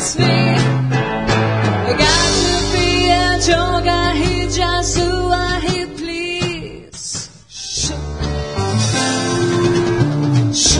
it's me. I got to be a joke, I hear just who I hear, please. Shoot. Shoot.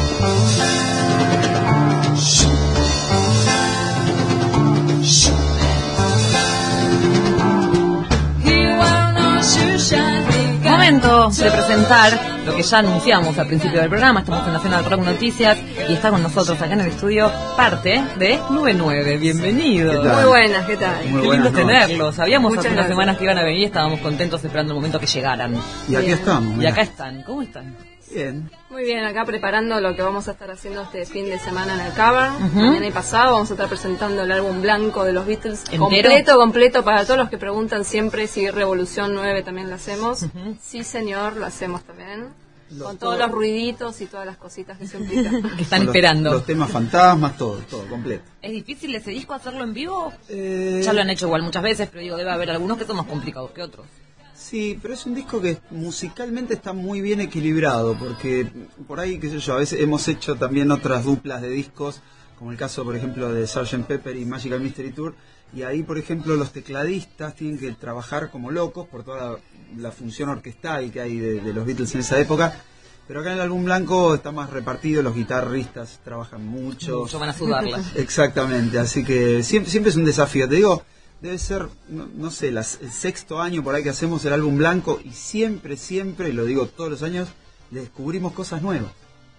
Momento de presentar lo que ya anunciamos al principio del programa. Estamos en Nacional Rock Noticias y está con nosotros acá en el estudio parte de Nube 9. Bienvenido. ¿Qué tal? Muy buenas, ¿qué tal? Muy Qué buenas lindo noches. tenerlos. Sabíamos Muchas hace unas gracias. semanas que iban a venir, estábamos contentos esperando el momento que llegaran. Y aquí Bien. estamos. Y mirá. acá están. ¿Cómo están? Bien. Muy bien, acá preparando lo que vamos a estar haciendo este fin de semana en el Cavern. Ujú. Mañana y pasado vamos a estar presentando el álbum blanco de los Beatles. ¿Entero? Completo, para todos los que preguntan siempre si Revolución 9 también la hacemos. Ujú. Sí, señor, lo hacemos también. Con todo- todos los ruiditos y todas las cositas que se implican. Que están Con esperando. Los temas fantasmas, todo completo. ¿Es difícil ese disco hacerlo en vivo? Ya lo han hecho igual muchas veces, pero digo, debe haber algunos que son más complicados que otros. Sí, pero es un disco que musicalmente está muy bien equilibrado, porque por ahí, qué sé yo, a veces hemos hecho también otras duplas de discos, como el caso, por ejemplo, de Sgt. Pepper y Magical Mystery Tour, y ahí, por ejemplo, los tecladistas tienen que trabajar como locos por toda la función orquestal que hay de los Beatles en esa época, pero acá en el álbum blanco está más repartido, los guitarristas trabajan mucho. Van a sudarla. Exactamente, así que siempre es un desafío. Te digo, debe ser, no sé, el sexto año por ahí que hacemos el álbum blanco y siempre, lo digo todos los años, le descubrimos cosas nuevas.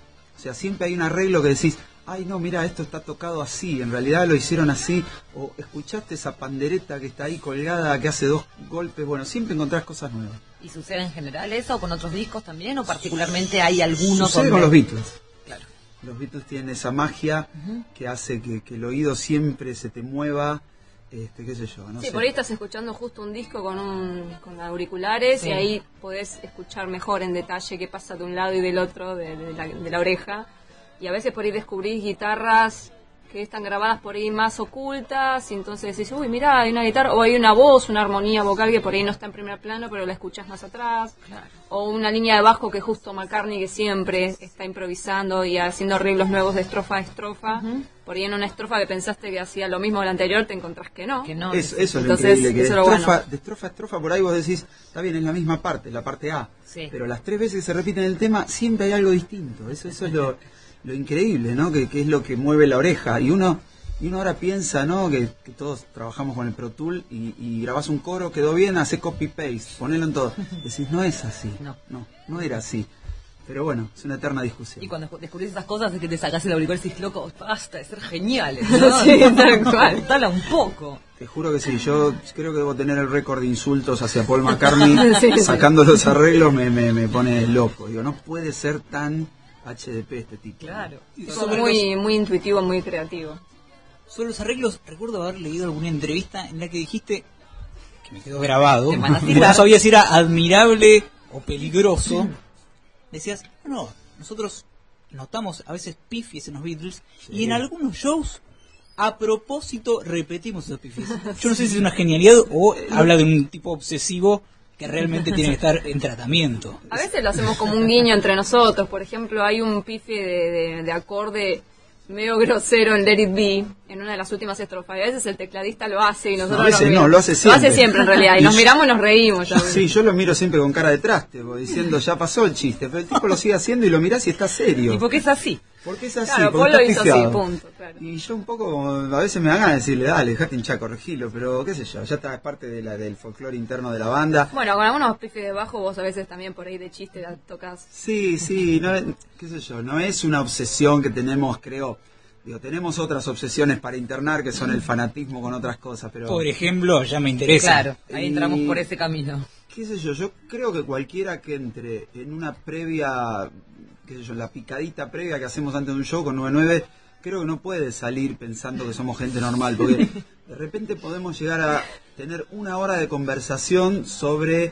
O sea, siempre hay un arreglo que decís, ay no, mira, esto está tocado así, en realidad lo hicieron así, o escuchaste esa pandereta que está ahí colgada, que hace 2 golpes, bueno, siempre encontrás cosas nuevas. ¿Y sucede en general eso o con otros discos también? ¿O particularmente hay alguno Sucede con los Beatles. Claro. Los Beatles tienen esa magia que hace que el oído siempre se te mueva, qué sé yo, no Sí, sé. por ahí estás escuchando justo un disco con auriculares Sí. y ahí podés escuchar mejor en detalle qué pasa de un lado y del otro de la oreja. Y a veces por ahí descubrís guitarras que están grabadas por ahí más ocultas y entonces decís, uy, mirá, hay una guitarra, o hay una voz, una armonía vocal que por ahí no está en primer plano pero la escuchás más atrás, Claro. o una línea de bajo que justo McCartney, que siempre está improvisando y haciendo arreglos nuevos de estrofa a estrofa, por ahí en una estrofa que pensaste que hacía lo mismo que la anterior te encontrás que no. Que no. Eso es lo Entonces, increíble, que eso es lo de estrofa a estrofa por ahí vos decís, está bien, es la misma parte, la parte A, Sí. pero las 3 veces que se repiten el tema siempre hay algo distinto, eso es lo increíble, ¿no? Que es lo que mueve la oreja, y uno ahora piensa, ¿no? Que todos trabajamos con el Pro Tool y grabás un coro, quedó bien, hace copy-paste, ponelo en todo, decís, no es así, no era así, pero bueno, es una eterna discusión. Y cuando descubrís esas cosas es que te sacás el auricular y decís, loco, basta de ser geniales, ¿no? Sí, tal cual. Dala un poco. Te juro que sí, yo creo que debo tener el récord de insultos hacia Paul McCartney, Sí, sí. sacando los arreglos me pone loco. Digo, no puede ser tan HDP este tipo. Claro. Son muy intuitivo, muy creativo. Sobre los arreglos, recuerdo haber leído alguna entrevista en la que dijiste, que me quedó grabado, Te van a porque citar. no sabía si era admirable o peligroso. Decías, no, nosotros notamos a veces pifies en los Beatles y en algunos shows a propósito repetimos esos pifies. Yo no sé si es una genialidad o habla de un tipo obsesivo que realmente tiene que estar en tratamiento. A veces lo hacemos como un guiño entre nosotros. Por ejemplo, hay un pife de acorde medio grosero en Let It Be, en una de las últimas estrofas. Y a veces el tecladista lo hace y nosotros No, a veces nos no, miramos. lo hace siempre. Lo hace siempre en realidad. Y nos miramos y nos reímos. Ya. Sí, yo lo miro siempre con cara de traste, diciendo, ya pasó el chiste, pero el tipo lo sigue haciendo y lo mirás y está serio. ¿Y por qué es así? Porque es así, Claro, porque Paul lo está hizo así, pifiado. punto. Claro. Y yo un poco, a veces me da ganas de decirle, dale, dejate hinchar, corregilo, pero qué sé yo, ya está, es parte del folclore interno de la banda. Bueno, con algunos pifes de bajo vos a veces también por ahí de chiste la tocas. Sí, no, qué sé yo, no es una obsesión que tenemos, creo. Digo, tenemos otras obsesiones para internar que son el fanatismo con otras cosas, pero Por ejemplo, ya me interesa. Claro, ahí Y- entramos por ese camino. qué sé yo creo que cualquiera que entre en una previa, qué sé yo, la picadita previa que hacemos antes de un show con 99, creo que no puede salir pensando que somos gente normal, porque de repente podemos llegar a tener 1 hora de conversación sobre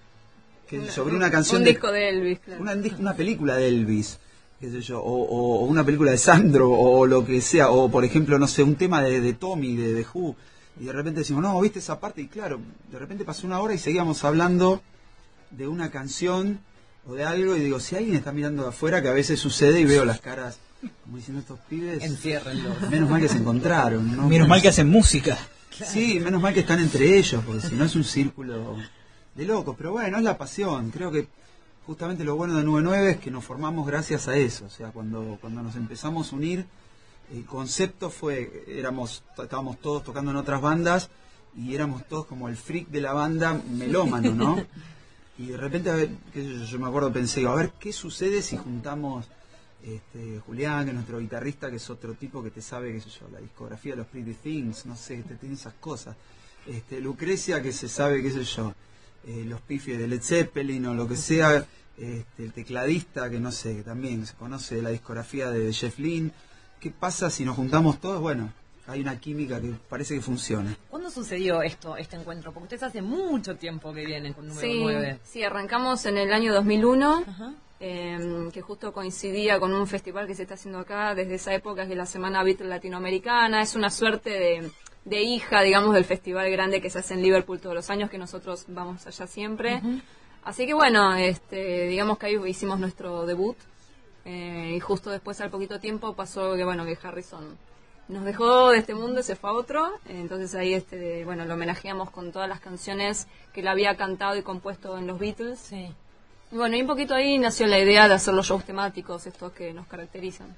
una canción Un de disco de Elvis, claro. una película de Elvis, qué sé yo, o una película de Sandro, o lo que sea, o por ejemplo, no sé, un tema de Tommy, de Who, y de repente decimos, no, ¿viste esa parte? Y claro, de repente pasó 1 hora y seguíamos hablando de una canción o de algo, y digo, si alguien está mirando de afuera, que a veces sucede y veo las caras como diciendo estos pibes, Enciérrenlos. menos mal que se encontraron, ¿no? Menos mal que hacen música. Sí, menos mal que están entre ellos, porque si no es un círculo de locos. Pero bueno, es la pasión. Creo que justamente lo bueno de 99 es que nos formamos gracias a eso. O sea, cuando nos empezamos a unir, el concepto fue, estábamos todos tocando en otras bandas y éramos todos como el freak de la banda melómano, ¿no? Y de repente, a ver, qué sé yo me acuerdo, pensé, a ver, ¿qué sucede si juntamos Julián, que es nuestro guitarrista, que es otro tipo que te sabe, qué sé yo, la discografía de los Pretty Things, no sé, que tiene esas cosas. Lucrecia, que se sabe, qué sé yo, los pifies de Led Zeppelin o lo que sea, el tecladista, que no sé, que también se conoce la discografía de Jeff Lynne. ¿Qué pasa si nos juntamos todos? Bueno, hay una química que parece que funciona. ¿Cuándo sucedió este encuentro? Porque ustedes hace mucho tiempo que vienen con número 9. Sí, arrancamos en el año 2001. Ajá. Que justo coincidía con un festival que se está haciendo acá desde esa época, que es la Semana Beatle Latinoamericana. Es una suerte de hija, digamos, del festival grande que se hace en Liverpool todos los años, que nosotros vamos allá siempre. Uh-huh. Así que bueno, digamos que ahí hicimos nuestro debut, y justo después, al poquito tiempo, pasó que que Harrison nos dejó de este mundo y se fue a otro. Entonces ahí lo homenajeamos con todas las canciones que él había cantado y compuesto en los Beatles. Sí. Y bueno, y un poquito ahí nació la idea de hacer los shows temáticos, estos que nos caracterizan.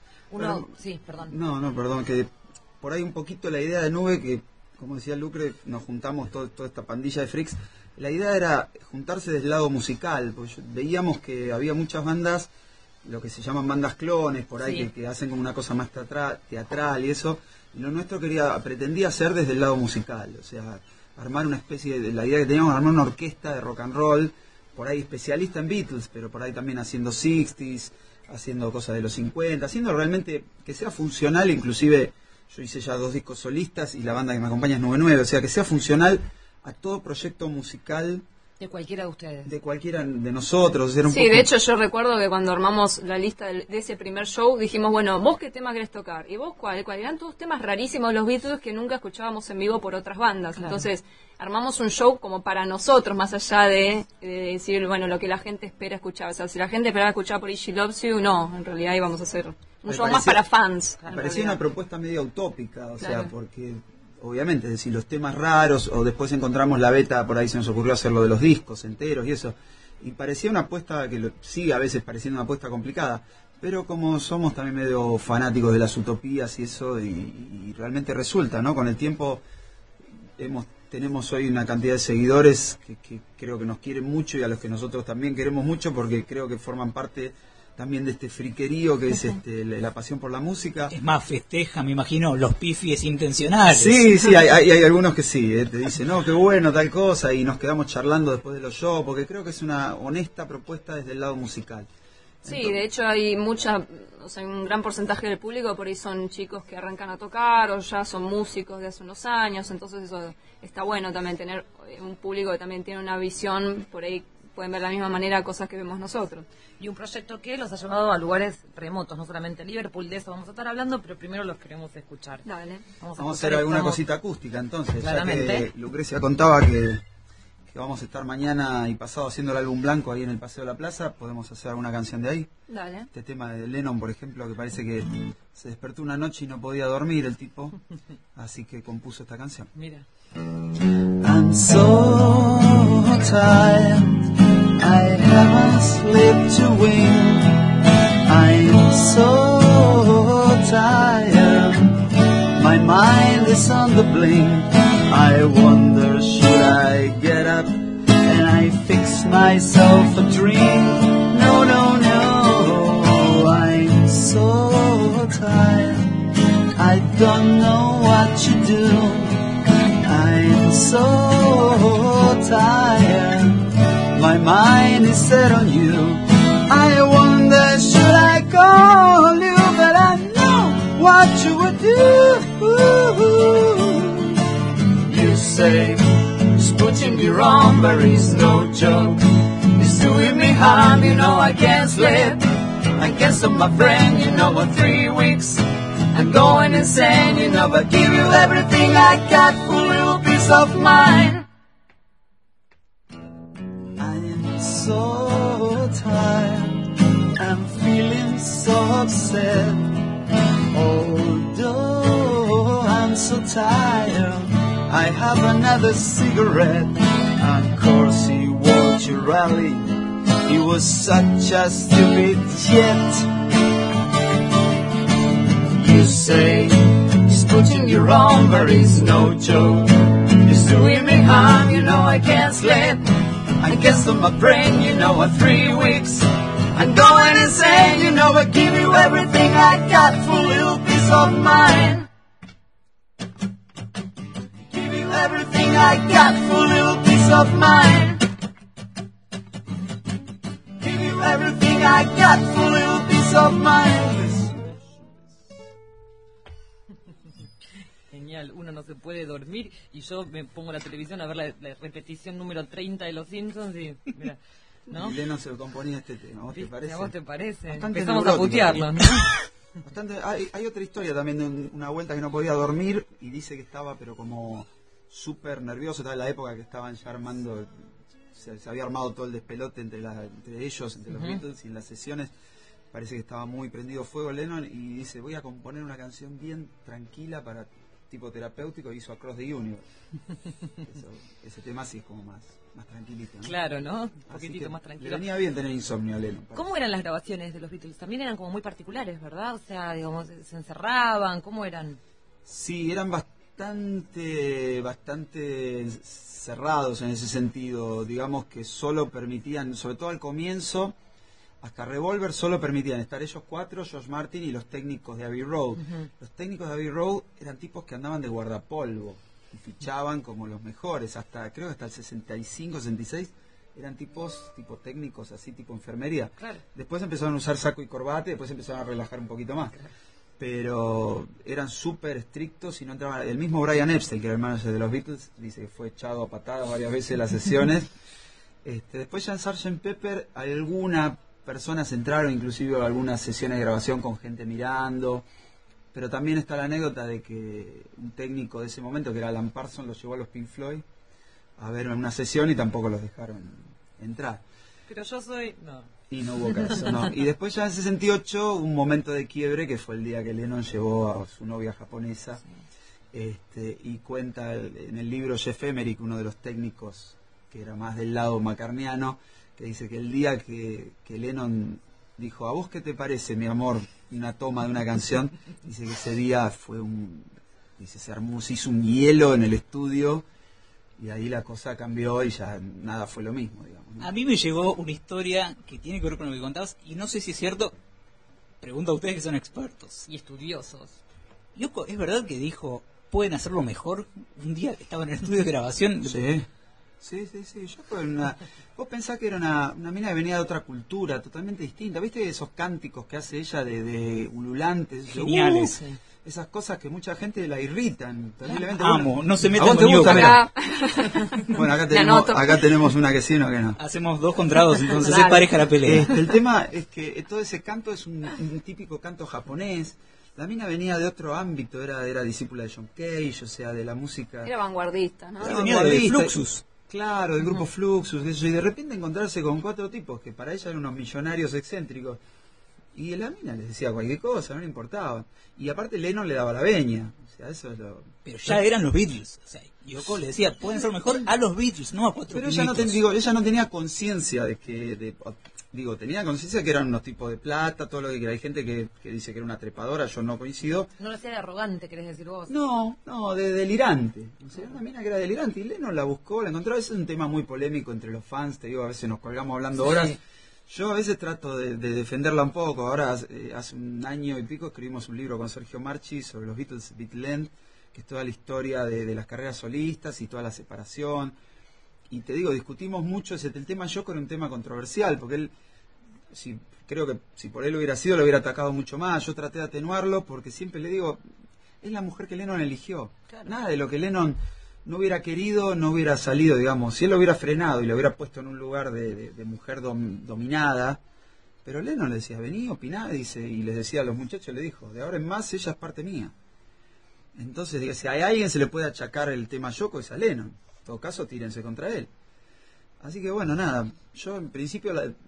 Perdón, que por ahí un poquito la idea de Nube, que como decía Lucre, nos juntamos toda esta pandilla de freaks. La idea era juntarse del lado musical, porque veíamos que había muchas bandas, lo que se llaman bandas clones, por ahí, sí, que hacen como una cosa más teatral y eso. Y lo nuestro pretendía hacer desde el lado musical, o sea, armar una especie de, la idea que teníamos, armar una orquesta de rock and roll, por ahí especialista en Beatles, pero por ahí también haciendo 60s, haciendo cosas de los 50, haciendo realmente que sea funcional. Inclusive yo hice ya 2 discos solistas y la banda que me acompaña es 99, o sea, que sea funcional a todo proyecto musical de cualquiera de ustedes, de cualquiera de nosotros. Era un sí, poco... de hecho yo recuerdo que cuando armamos la lista de ese primer show, dijimos, bueno, ¿vos qué tema querés tocar? ¿Y vos cuál? Eran todos temas rarísimos los Beatles que nunca escuchábamos en vivo por otras bandas. Claro. Entonces armamos un show como para nosotros, más allá de decir, bueno, lo que la gente espera escuchar. O sea, si la gente esperaba escuchar por She Loves You, no, en realidad íbamos a hacer un show más para fans. Me parecía una propuesta media utópica, o sea, porque obviamente, es decir, los temas raros, o después encontramos la beta, por ahí se nos ocurrió hacer lo de los discos enteros y eso, y parecía una apuesta que sigue a veces pareciendo una apuesta complicada, pero como somos también medio fanáticos de las utopías y eso, y realmente resulta, ¿no? Con el tiempo tenemos hoy una cantidad de seguidores que creo que nos quieren mucho, y a los que nosotros también queremos mucho, porque creo que forman parte también de este friquerío que es la pasión por la música. Es más, festeja, me imagino, los pifies intencionales. Sí, hay algunos que sí, te dicen, no, qué bueno, tal cosa, y nos quedamos charlando después de los shows, porque creo que es una honesta propuesta desde el lado musical. Sí, entonces, de hecho hay un gran porcentaje del público por ahí son chicos que arrancan a tocar o ya son músicos de hace unos años, entonces eso está bueno también, tener un público que también tiene una visión, por ahí pueden ver de la misma manera cosas que vemos nosotros. Y un proyecto que los ha llevado a lugares remotos, no solamente Liverpool, de eso vamos a estar hablando, pero primero los queremos escuchar. Dale. Vamos a hacer alguna cosita acústica entonces, claramente. Ya que Lucrecia contaba que vamos a estar mañana y pasado haciendo el álbum blanco ahí en el Paseo de la Plaza, podemos hacer alguna canción de ahí. Dale. Este tema de Lennon, por ejemplo, que parece que se despertó una noche y no podía dormir el tipo, así que compuso esta canción. Mira. I'm so tired, I haven't slept a wink. I'm so tired, my mind is on the blink. I wonder, should I get up and I fix myself a drink? No, no, no, I'm so tired, I don't know what to do. I'm so tired, my mind is set on you. I wonder, should I call you, but I know what you would do. You say, it's putting me wrong, but it's no joke. It's doing me harm, you know I can't sleep. I can't stop my friend, you know, for 3 weeks. I'm going insane, you know, but give you everything I got for a little peace of mind. I'm so tired, I'm feeling so upset. Although I'm so tired, I have another cigarette. Of course he won't you rally. He was such a stupid jet. You say he's putting you on, but it's no joke. He's doing me harm, you know I can't sleep. I guess on my brain, you know, in 3 weeks I'm going insane, you know I give you everything I got for a little piece of mind. Give you everything I got for a little piece of mind. Give you everything I got for a little piece of mind. Genial, uno no se puede dormir y yo me pongo la televisión a ver la repetición número 30 de Los Simpsons y mira, ¿no? Y Lennon se componía este tema, ¿a vos te parece? ¿A vos te parece? Bastante Empezamos a neurótico. putearlo, ¿no? Bastante, hay otra historia también de una vuelta que no podía dormir y dice que estaba pero como súper nervioso. Estaba en la época que estaban ya armando, se había armado todo el despelote entre ellos, entre los Beatles, y en las sesiones parece que estaba muy prendido fuego Lennon y dice, voy a componer una canción bien tranquila para tipo terapéutico, y hizo Across the Universe. Ese tema sí es como más tranquilito, ¿no? Claro, ¿no? Un Así poquitito que más tranquilo. le venía bien tener insomnio a Lennon. ¿Cómo eran las grabaciones de los Beatles? También eran como muy particulares, ¿verdad? O sea, digamos, se encerraban, ¿cómo eran? Sí, eran bastante cerrados en ese sentido. Digamos que solo permitían, sobre todo al comienzo, hasta Revolver solo permitían estar ellos cuatro, George Martin y los técnicos de Abbey Road. Los técnicos de Abbey Road eran tipos que andaban de guardapolvo y fichaban como los mejores. Creo que hasta el 65, 66 eran tipo técnicos así, tipo enfermería. Claro. Después empezaron a usar saco y corbata y después empezaron a relajar un poquito más. Pero eran súper estrictos y no entraban. El mismo Brian Epstein, que era el manager de los Beatles, dice que fue echado a patadas varias veces en las sesiones. Después ya en Sgt. Pepper algunas personas entraron, inclusive algunas sesiones de grabación con gente mirando, pero también está la anécdota de que un técnico de ese momento, que era Alan Parsons, los llevó a los Pink Floyd a ver una sesión y tampoco los dejaron entrar. Pero yo soy... No. Y no hubo caso, ¿no? Y después ya en 68 un momento de quiebre, que fue el día que Lennon llevó a su novia japonesa, y cuenta en el libro Jeff Emerick, uno de los técnicos que era más del lado macarniano, que dice que el día que Lennon dijo, ¿a vos qué te parece, mi amor? Una toma de una canción, dice que ese día fue se hizo un hielo en el estudio, y ahí la cosa cambió y ya nada fue lo mismo, digamos, ¿no? A mí me llegó una historia que tiene que ver con lo que contabas, y no sé si es cierto, pregunto a ustedes que son expertos. Y estudiosos. Yoko, ¿es verdad que dijo, pueden hacerlo mejor? Un día estaba en el estudio de grabación. Sí. Vos pensás que era una mina que venía de otra cultura, totalmente distinta. ¿Viste esos cánticos que hace ella de ululantes? Geniales. Esas cosas que mucha gente la irritan terriblemente. Amo, no se ¿a metan vos te con gusta? Yoko. Mirá. Acá. Bueno, anoto. acá tenemos una que sí, una que no. Hacemos 2 contra 2, entonces Dale. es pareja la pelea. El tema es que todo ese canto es un típico canto japonés. La mina venía de otro ámbito, era discípula de John Cage, o sea, de la música... Era vanguardista, ¿no? Era Venía de vanguardista. Fluxus. Claro, del grupo Fluxus, y de repente encontrarse con 4 tipos que para ella eran unos millonarios excéntricos, y la mina les decía cualquier cosa, no le importaba. Y aparte Lennon le daba la veña, o sea, eso es lo... Pero ya eran los Beatles. O sea, Yoko le decía, pueden ser mejor a los Beatles, no a 4 Pero ella no tenía conciencia de que... tenía conciencia que eran unos tipos de plata, todo lo que hay gente que dice que era una trepadora, yo no coincido. No lo sé de arrogante, querés decir vos. No, de delirante. O sea, una mina que era delirante y Lennon la buscó, la encontró. Es un tema muy polémico entre los fans, te digo, a veces nos colgamos hablando horas. Yo a veces trato de defenderla un poco. Ahora, hace un año y pico, escribimos un libro con Sergio Marchi sobre los Beatles, Beatland, que es toda la historia de las carreras solistas y toda la separación. Y te digo, discutimos mucho el tema Yoko, era un tema controversial, porque él, creo que si por él hubiera sido, lo hubiera atacado mucho más. Yo traté de atenuarlo porque siempre le digo, es la mujer que Lennon eligió. Claro. Nada de lo que Lennon no hubiera querido, no hubiera salido, digamos. Si él lo hubiera frenado y lo hubiera puesto en un lugar de mujer dominada, pero Lennon le decía, vení, opiná, dice, y les decía a los muchachos, le dijo, de ahora en más ella es parte mía. Entonces, digo, si a alguien se le puede achacar el tema Yoko, es a Lennon. En todo caso, tírense contra él. Así que bueno, nada, yo en principio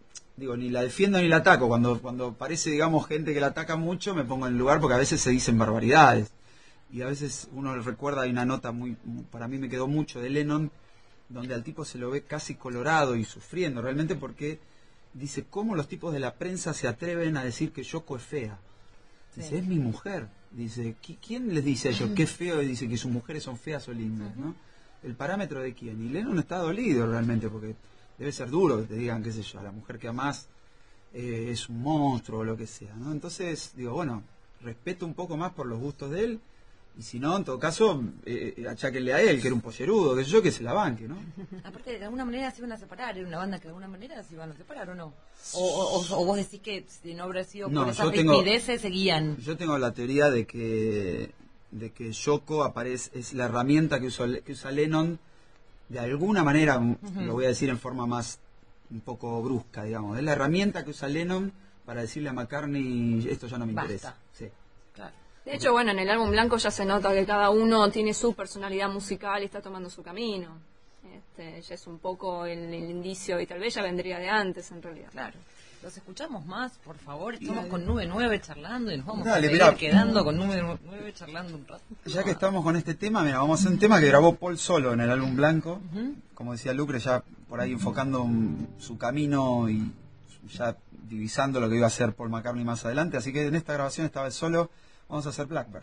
digo, ni la defiendo ni la ataco. Cuando parece, digamos, gente que la ataca mucho, me pongo en el lugar porque a veces se dicen barbaridades. Y a veces uno recuerda, hay una nota para mí me quedó mucho de Lennon, donde al tipo se lo ve casi colorado y sufriendo, realmente, porque dice, ¿cómo los tipos de la prensa se atreven a decir que Yoko es fea? Dice, es mi mujer. Dice, ¿quién les dice a ellos qué feo? Y dice que sus mujeres son feas o lindas, ¿no? ¿El parámetro de quién? Y Lennon está dolido realmente, porque debe ser duro que te digan, qué sé yo, a la mujer que amás es un monstruo o lo que sea, ¿no? Entonces, digo, bueno, respeto un poco más por los gustos de él, y si no, en todo caso, acháquenle a él, que era un pollerudo, qué sé yo, que se la banque, ¿no? Aparte, de alguna manera se iban a separar, era una banda que de alguna manera se iban a separar, ¿o no? O vos decís que si no hubiera sido por esas rispideces, seguían. Yo tengo la teoría de que Yoko es la herramienta que usa Lennon, de alguna manera, lo voy a decir en forma más un poco brusca, digamos, es la herramienta que usa Lennon para decirle a McCartney, esto ya no me interesa. Sí. Claro. De hecho, bueno, en el álbum blanco ya se nota que cada uno tiene su personalidad musical y está tomando su camino. Ya es un poco el indicio, y tal vez ya vendría de antes, en realidad. Claro. Los escuchamos más, por favor. Estamos con Nube 9 charlando y nos vamos a Dale, seguir mirá. quedando con Nube 9 charlando un rato. Ya que estamos con este tema, mira, vamos a hacer un tema que grabó Paul solo en el álbum blanco. Como decía Lucre, ya por ahí enfocando su camino y ya divisando lo que iba a hacer Paul McCartney más adelante. Así que en esta grabación estaba él solo. Vamos a hacer Blackbird.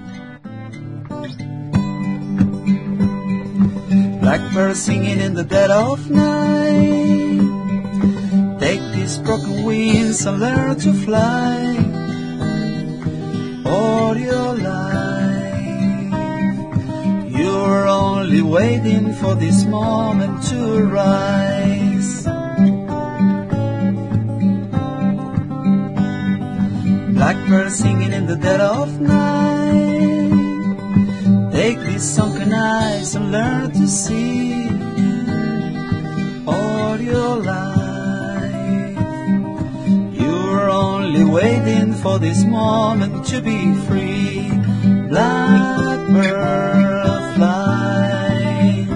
Blackbird singing in the dead of night. Take these broken wings and learn to fly. All your life, you're only waiting for this moment to rise. Blackbird singing in the dead of night. Take these sunken eyes and learn to see. All your life, you're only waiting for this moment to be free. Blackbird fly,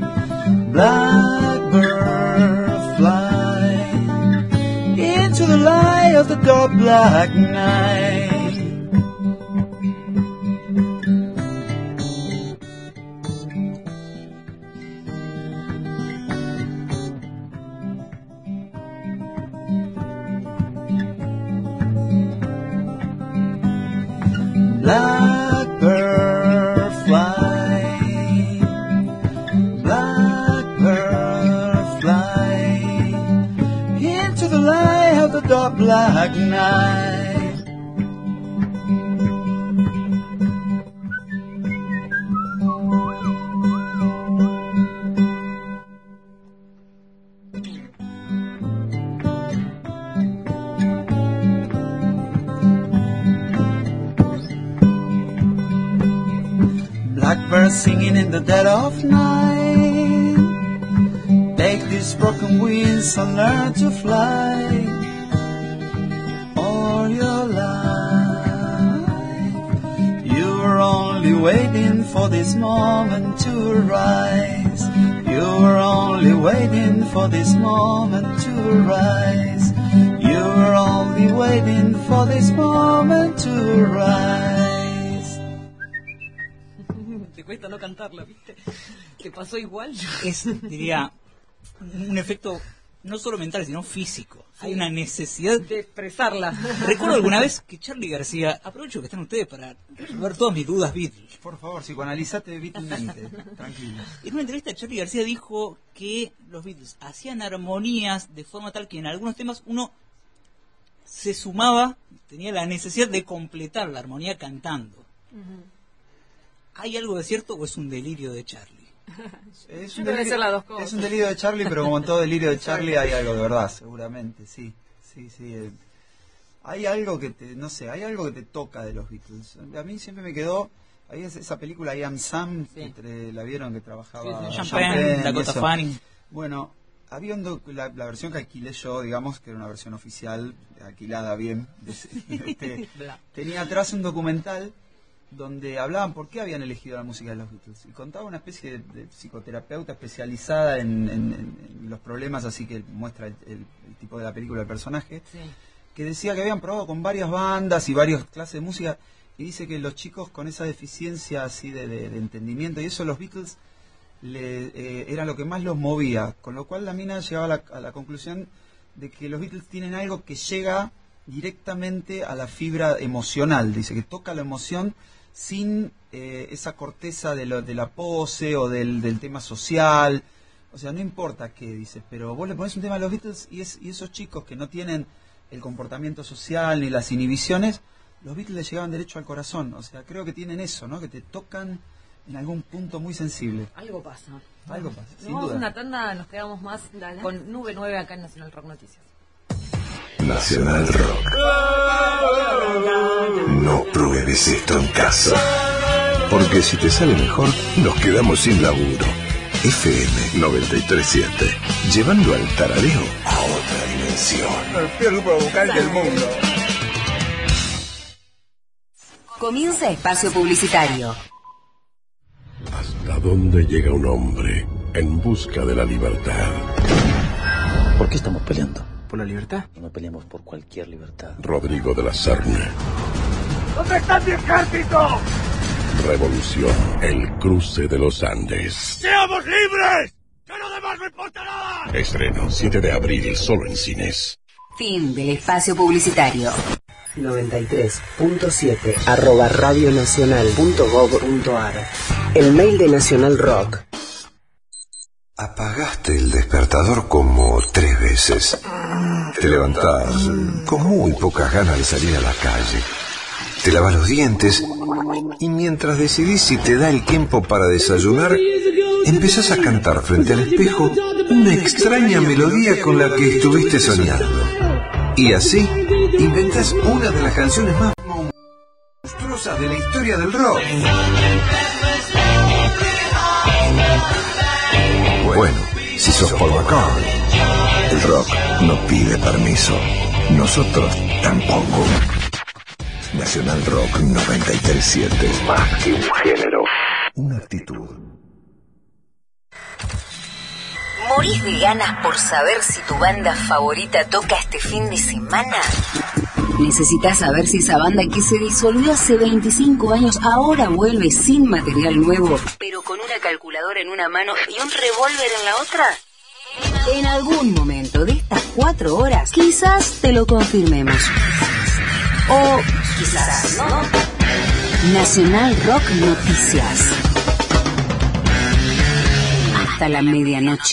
blackbird fly into the light of the dark black night. Blackbird fly, blackbird fly into the light of the dark black night. Blackbird singing in the dead of night. Take these broken wings and learn to fly. All your life, you're only waiting for this moment to rise. You're only waiting for this moment to rise. You're only waiting for this moment to rise. Te cuesta no cantarla, ¿viste? ¿Te pasó igual? Es, diría, un efecto no solo mental, sino físico. Hay una necesidad De expresarla. Recuerdo alguna vez que Charly García, aprovecho que están ustedes para resolver todas mis dudas Beatles. Por favor, psicoanalizate Beatlesmente, tranquilo. En una entrevista Charly García dijo que los Beatles hacían armonías de forma tal que en algunos temas uno se sumaba, tenía la necesidad de completar la armonía cantando. ¿Hay algo de cierto o es un delirio de Charly? Deben ser las dos cosas. Es un delirio de Charly, pero como en todo delirio de Charly hay algo de verdad, seguramente, sí. Hay algo que hay algo que te toca de los Beatles. A mí siempre me quedó, ahí es esa película I Am Sam, la vieron que trabajaba Champagne, Dakota Fanning. Bueno, había la versión que alquilé yo, digamos, que era una versión oficial, alquilada bien. Tenía atrás un documental donde hablaban por qué habían elegido la música de los Beatles. Y contaba una especie de psicoterapeuta especializada en los problemas, así que muestra el tipo de la película, el personaje, Sí. que decía que habían probado con varias bandas y varias clases de música, y dice que los chicos con esa deficiencia así de entendimiento y eso, los Beatles era lo que más los movía, con lo cual la mina llegaba a la conclusión de que los Beatles tienen algo que llega directamente a la fibra emocional, dice que toca la emoción sin esa corteza de la pose o del tema social, o sea, no importa qué, dice, pero vos le ponés un tema a los Beatles y esos chicos que no tienen el comportamiento social ni las inhibiciones, los Beatles les llegaban derecho al corazón, o sea, creo que tienen eso, ¿no? Que te tocan en algún punto muy sensible. Algo pasa. Algo pasa, sin Vamos a duda. una tanda, nos quedamos más Dale. con Nube 9 acá en Nacional Rock Noticias. Nacional Rock. No pruebes esto en casa. Porque si te sale mejor, nos quedamos sin laburo. FM 93.7. Llevando al tarareo a otra dimensión. El peor grupo vocal del mundo. Comienza espacio publicitario. ¿Hasta dónde llega un hombre en busca de la libertad? ¿Por qué estamos peleando? ¿Por la libertad? No peleamos por cualquier libertad. Rodrigo de la Serna. ¿Dónde está mi ejército? Revolución. El cruce de los Andes. ¡Seamos libres! ¡Que lo demás no importa nada! Estreno 7 de abril, solo en cines. Fin del espacio publicitario. 93.7 @radionacional.gov.ar. El mail de Nacional Rock. Apagaste el despertador como 3 veces. Te levantás con muy pocas ganas de salir a la calle. Te lavas los dientes y mientras decidís si te da el tiempo para desayunar, empezás a cantar frente al espejo una extraña melodía con la que estuviste soñando. Y así inventás una de las canciones más monstruosas de la historia del rock. Bueno, si sos Paul McCartney, el rock no pide permiso. Nosotros tampoco. Nacional Rock 93.7. Más que un género, una actitud. ¿Morís de ganas por saber si tu banda favorita toca este fin de semana? ¿Necesitas saber si esa banda que se disolvió hace 25 años ahora vuelve sin material nuevo, pero con una calculadora en una mano y un revólver en la otra? En algún momento de estas 4 horas, quizás te lo confirmemos. O quizás no. Nacional Rock Noticias. Hasta la medianoche.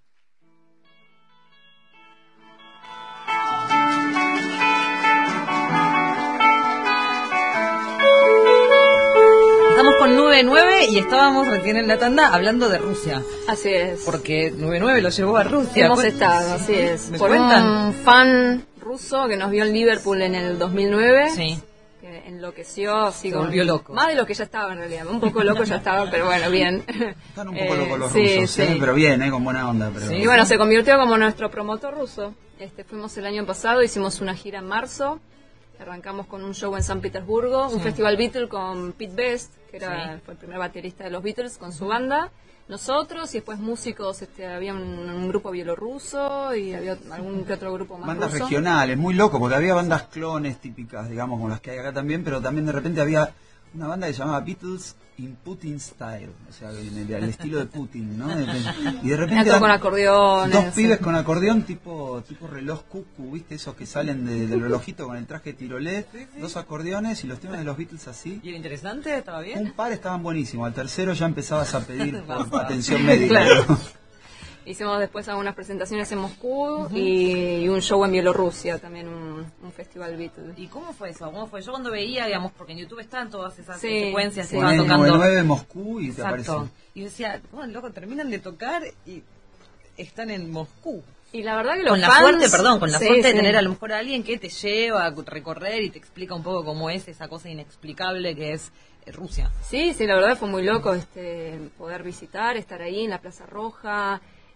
Estamos con Nube 9 y estábamos recién en la tanda hablando de Rusia. Así es. Porque Nube 9 lo llevó a Rusia. Hemos estado, así es. ¿Me Por cuentan? un fan ruso que nos vio en Liverpool en el 2009. Sí. Que enloqueció, así Se como- volvió loco. Más de lo que ya estaba en realidad. Un poco loco ya estaba, pero bueno, bien. Están un poco locos los sí, rusos, sí. pero bien, con buena onda. Pero... Sí. Y bueno, se convirtió como nuestro promotor ruso. Fuimos el año pasado, hicimos una gira en marzo. Arrancamos con un show en San Petersburgo, un festival Beatles con Pete Best, que fue el primer baterista de los Beatles, con su banda. Nosotros y después músicos, había un grupo bielorruso y había algún que otro grupo más bandas ruso. regionales, muy loco, porque había bandas clones típicas, digamos, como las que hay acá también, pero también de repente había una banda que se llamaba Beatles in Putin Style, o sea, en el estilo de Putin, ¿no? Y de repente Todo con eran acordeones. dos pibes con acordeón tipo reloj cucu, ¿viste? Esos que salen del relojito con el traje tirolet, dos acordeones y los temas de los Beatles así. ¿Y era interesante? ¿Estaba bien? Un par estaban buenísimos, al tercero ya empezabas a pedir Basta. atención médica. Claro. ¿no? Hicimos después algunas presentaciones en Moscú y un show en Bielorrusia, también un festival Beatles. ¿Y cómo fue eso? ¿Cómo fue? Yo cuando veía, digamos, porque en YouTube están todas esas Sí, secuencias sí. que estaban Ponés tocando. 99 Moscú y te Exacto. aparece. Y yo decía, bueno, loco, terminan de tocar y están en Moscú. Y la verdad que los Con la fans- suerte, perdón, con la Sí, suerte de sí. tener a lo mejor a alguien que te lleva a recorrer y te explica un poco cómo es esa cosa inexplicable que es Rusia. Sí, sí, la verdad fue muy loco poder visitar, estar ahí en la Plaza Roja.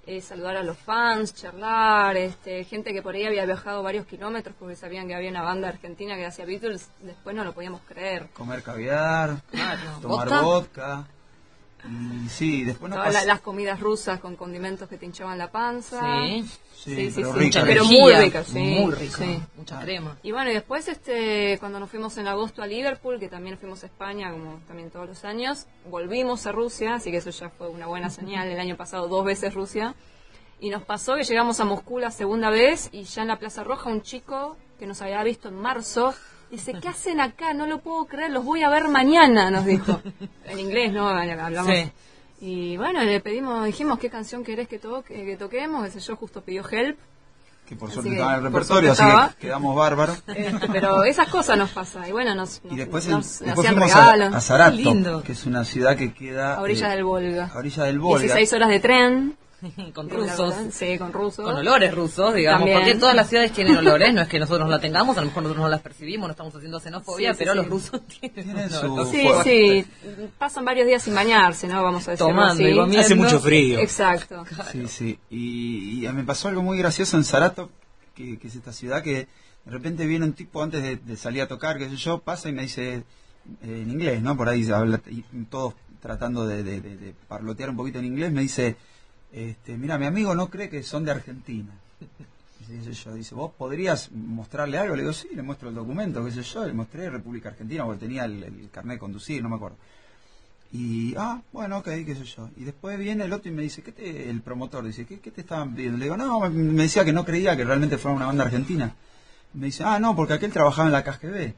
saludar a los fans, charlar, gente que por ahí había viajado varios kilómetros porque sabían que había una banda argentina que hacía Beatles, después no lo podíamos creer. Comer caviar, tomar vodka. Y sí, después las comidas rusas con condimentos que te hinchaban la panza. Sí, pero muy ricas, muy rico, sí. Mucha crema. Y bueno, y después cuando nos fuimos en agosto a Liverpool, que también fuimos a España, como también todos los años, volvimos a Rusia, así que eso ya fue una buena señal. El año pasado 2 veces Rusia. Y nos pasó que llegamos a Moscú la segunda vez y ya en la Plaza Roja un chico que nos había visto en marzo dice, ¿qué hacen acá? No lo puedo creer, los voy a ver mañana, nos dijo. En inglés, ¿no? Hablamos. Sí. Y bueno, le dijimos, ¿qué canción querés que toquemos? Ese yo justo pidió Help. Que por suerte estaba en el repertorio, así que quedamos bárbaros. Pero esas cosas nos pasan. Y bueno, nos después hacían fuimos regalos. a Saratov, que es una ciudad que queda... A orillas del Volga. A orillas del Volga. 16 horas de tren. Con rusos. Sí, con rusos. Con olores rusos, digamos. También. Porque todas las ciudades tienen olores, no es que nosotros la tengamos, a lo mejor nosotros no las percibimos, no estamos haciendo xenofobia, pero los rusos tienen su... Sí, pasan varios días sin bañarse, ¿no? Vamos a decirlo tomando y comiendo. Hace mucho frío. Exacto. Claro. Sí. Y me pasó algo muy gracioso en Saratov, que es esta ciudad que de repente viene un tipo antes de salir a tocar, qué sé yo, pasa y me dice en inglés, ¿no? Por ahí se habla, y todos tratando de parlotear un poquito en inglés, me dice... mira, mi amigo no cree que son de Argentina. Dice, ¿vos podrías mostrarle algo? Le digo, sí, le muestro el documento, qué sé yo, le mostré República Argentina, porque tenía el carnet de conducir, no me acuerdo. Y, bueno, ok, qué sé yo. Y después viene el otro y me dice, el promotor, dice, ¿qué te estaban pidiendo? Le digo, no, me decía que no creía que realmente fuera una banda argentina. Me dice, no, porque aquel trabajaba en la KGB.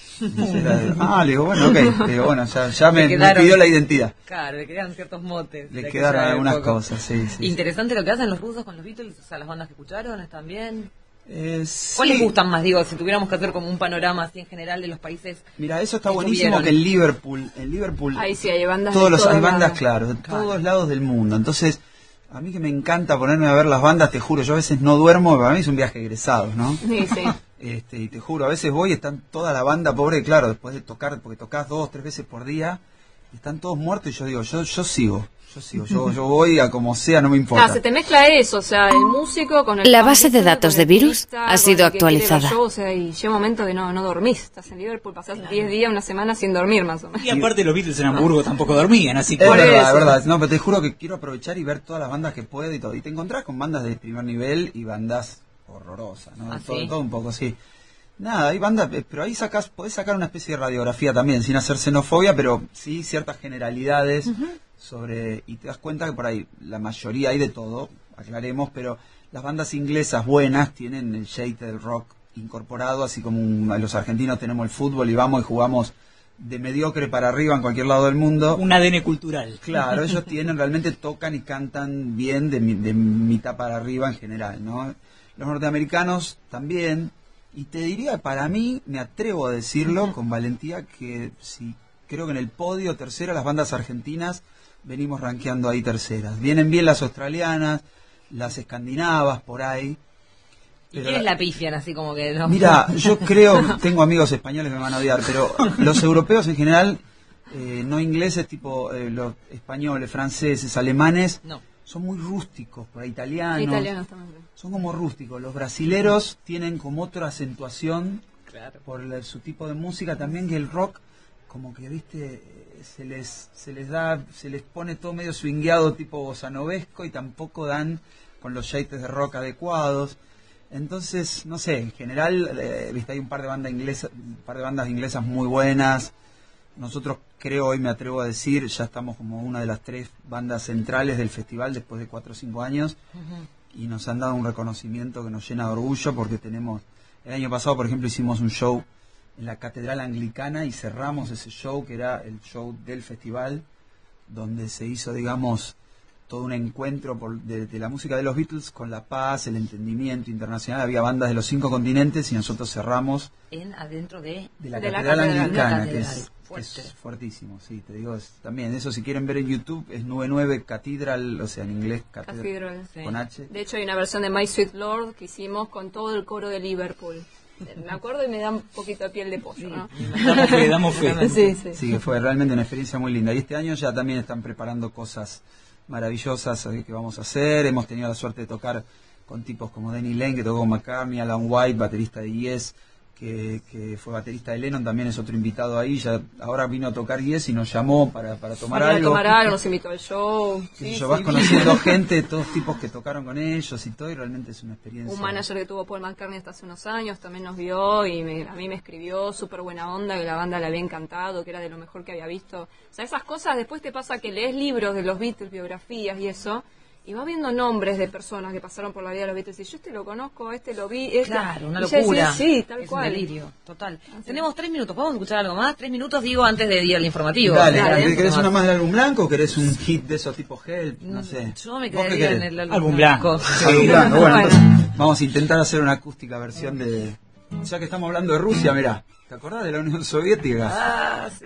Le digo, bueno, ok. Le digo, bueno, ya me pidió la identidad. Claro, le quedaron ciertos motes. Le quedaron algunas cosas, sí. Interesante lo que hacen los rusos con los Beatles, o sea, las bandas que escucharon están bien. Sí. ¿Cuáles gustan más? Digo, si tuviéramos que hacer como un panorama así en general de los países. Mira, eso está buenísimo que en Liverpool ahí sí hay bandas hay bandas, claro, de todos lados del mundo. Entonces, a mí que me encanta ponerme a ver las bandas, te juro, yo a veces no duermo, para mí es un viaje de egresados, ¿no? Sí. Y te juro, a veces voy y están toda la banda, pobre, claro, después de tocar, porque tocas 2, 3 veces por día, están todos muertos y yo digo, yo sigo, yo voy a como sea, no me importa. Se te mezcla eso, o sea, el músico con el... La base de datos de virus ha sido actualizada. Y llega un momento que no dormís, estás en Liverpool, pasás 10 días, una semana sin dormir más o menos. Y aparte los Beatles en Hamburgo tampoco dormían, así que... Es verdad, no, pero te juro que quiero aprovechar y ver todas las bandas que puedo y todo. Y te encontrás con bandas de primer nivel y bandas horrorosas, ¿no? Todo un poco, sí. Nada, hay bandas, pero ahí podés sacar una especie de radiografía también, sin hacer xenofobia, pero sí ciertas generalidades sobre, y te das cuenta que por ahí la mayoría hay de todo, aclaremos, pero las bandas inglesas buenas tienen el shade del rock incorporado, así como los argentinos tenemos el fútbol y vamos y jugamos de mediocre para arriba en cualquier lado del mundo. Un ADN cultural. Claro, ellos realmente tocan y cantan bien de mitad para arriba en general, ¿no? Los norteamericanos también. Y te diría, para mí, me atrevo a decirlo con valentía, que sí, creo que en el podio tercera las bandas argentinas venimos rankeando ahí terceras. Vienen bien las australianas, las escandinavas por ahí. ¿Y quiénes la pifian así como que no? Mira, yo creo, tengo amigos españoles que me van a odiar, pero los europeos en general, no ingleses, tipo los españoles, franceses, alemanes, no. Son muy rústicos, por ahí italianos. Italianos también. Son como rústicos. Los brasileros tienen como otra acentuación por su tipo de música también, que el rock, como que, viste, se les pone todo medio swingueado tipo bosanovesco y tampoco dan con los shades de rock adecuados. Entonces, no sé, en general, viste, hay un par de bandas inglesas muy buenas. Nosotros creo, hoy me atrevo a decir, ya estamos como una de las 3 bandas centrales del festival después de 4 o 5 años y nos han dado un reconocimiento que nos llena de orgullo porque tenemos, el año pasado por ejemplo hicimos un show en la Catedral Anglicana y cerramos ese show que era el show del festival donde se hizo, digamos, todo un encuentro de la música de los Beatles con la paz, el entendimiento internacional. Había bandas de los 5 continentes y nosotros cerramos adentro de la Catedral Anglicana, que es fuertísimo, sí, te digo, también eso, si quieren ver en YouTube, es 99 Cathedral, o sea, en inglés Cathedral, con H. De hecho hay una versión de My Sweet Lord que hicimos con todo el coro de Liverpool. Me acuerdo y me da un poquito de piel de pollo, ¿no? Damos fe. Sí, que fue realmente una experiencia muy linda. Y este año ya también están preparando cosas maravillosas que vamos a hacer. Hemos tenido la suerte de tocar con tipos como Denny Lane, que tocó con McCartney, Alan White, baterista de Yes, que fue baterista de Lennon, también es otro invitado ahí. Ya ahora vino a tocar Yes y nos llamó para tomar algo. Tomar algo, nos invitó al show. Vas conociendo gente, todos tipos que tocaron con ellos y todo, y realmente es una experiencia. Un manager que tuvo Paul McCartney hasta hace unos años también nos vio y a mí me escribió súper buena onda, que la banda le había encantado, que era de lo mejor que había visto. O sea, esas cosas después te pasa que lees libros de los Beatles, biografías y eso, y vas viendo nombres de personas que pasaron por la vida de los Beatles y yo lo conozco, lo vi, Claro, una locura. Sí, tal es cual. Un delirio, total. Tenemos 3 minutos, ¿podemos escuchar algo más? 3 minutos, digo, antes de ir al informativo. Dale, ¿querés una más del álbum blanco o querés un hit de esos tipo Help? No sé. Yo me quedaría en el álbum blanco. Álbum blanco, bueno. Vamos a intentar hacer una acústica versión de... Ya que estamos hablando de Rusia, mirá, ¿te acordás de la Unión Soviética? Sí.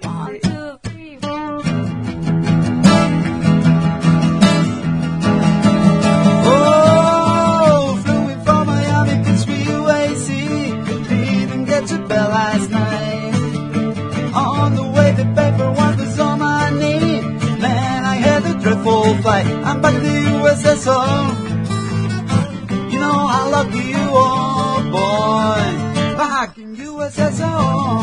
Last night on the way the paperwork was all I need. Man, I had a dreadful flight. I'm back in the USSR. You know how lucky you are, boy. Back in USSR.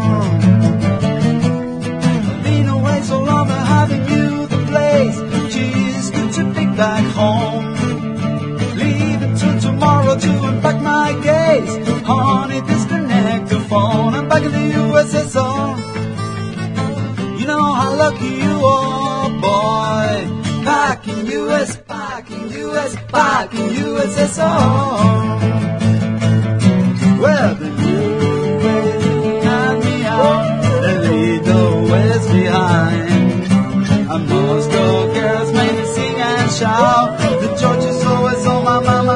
Been away so long, but having you the place. Geez, good to be back home. Leaving till tomorrow to unpack my case. Honey, disconnect the phone. I'm back in the USSR. You know how lucky you are, boy. Back in US, back in US, back in USSR. Well, the US had me out, the little West behind. And Moscow girls made me sing and shout. The church is always on my mind.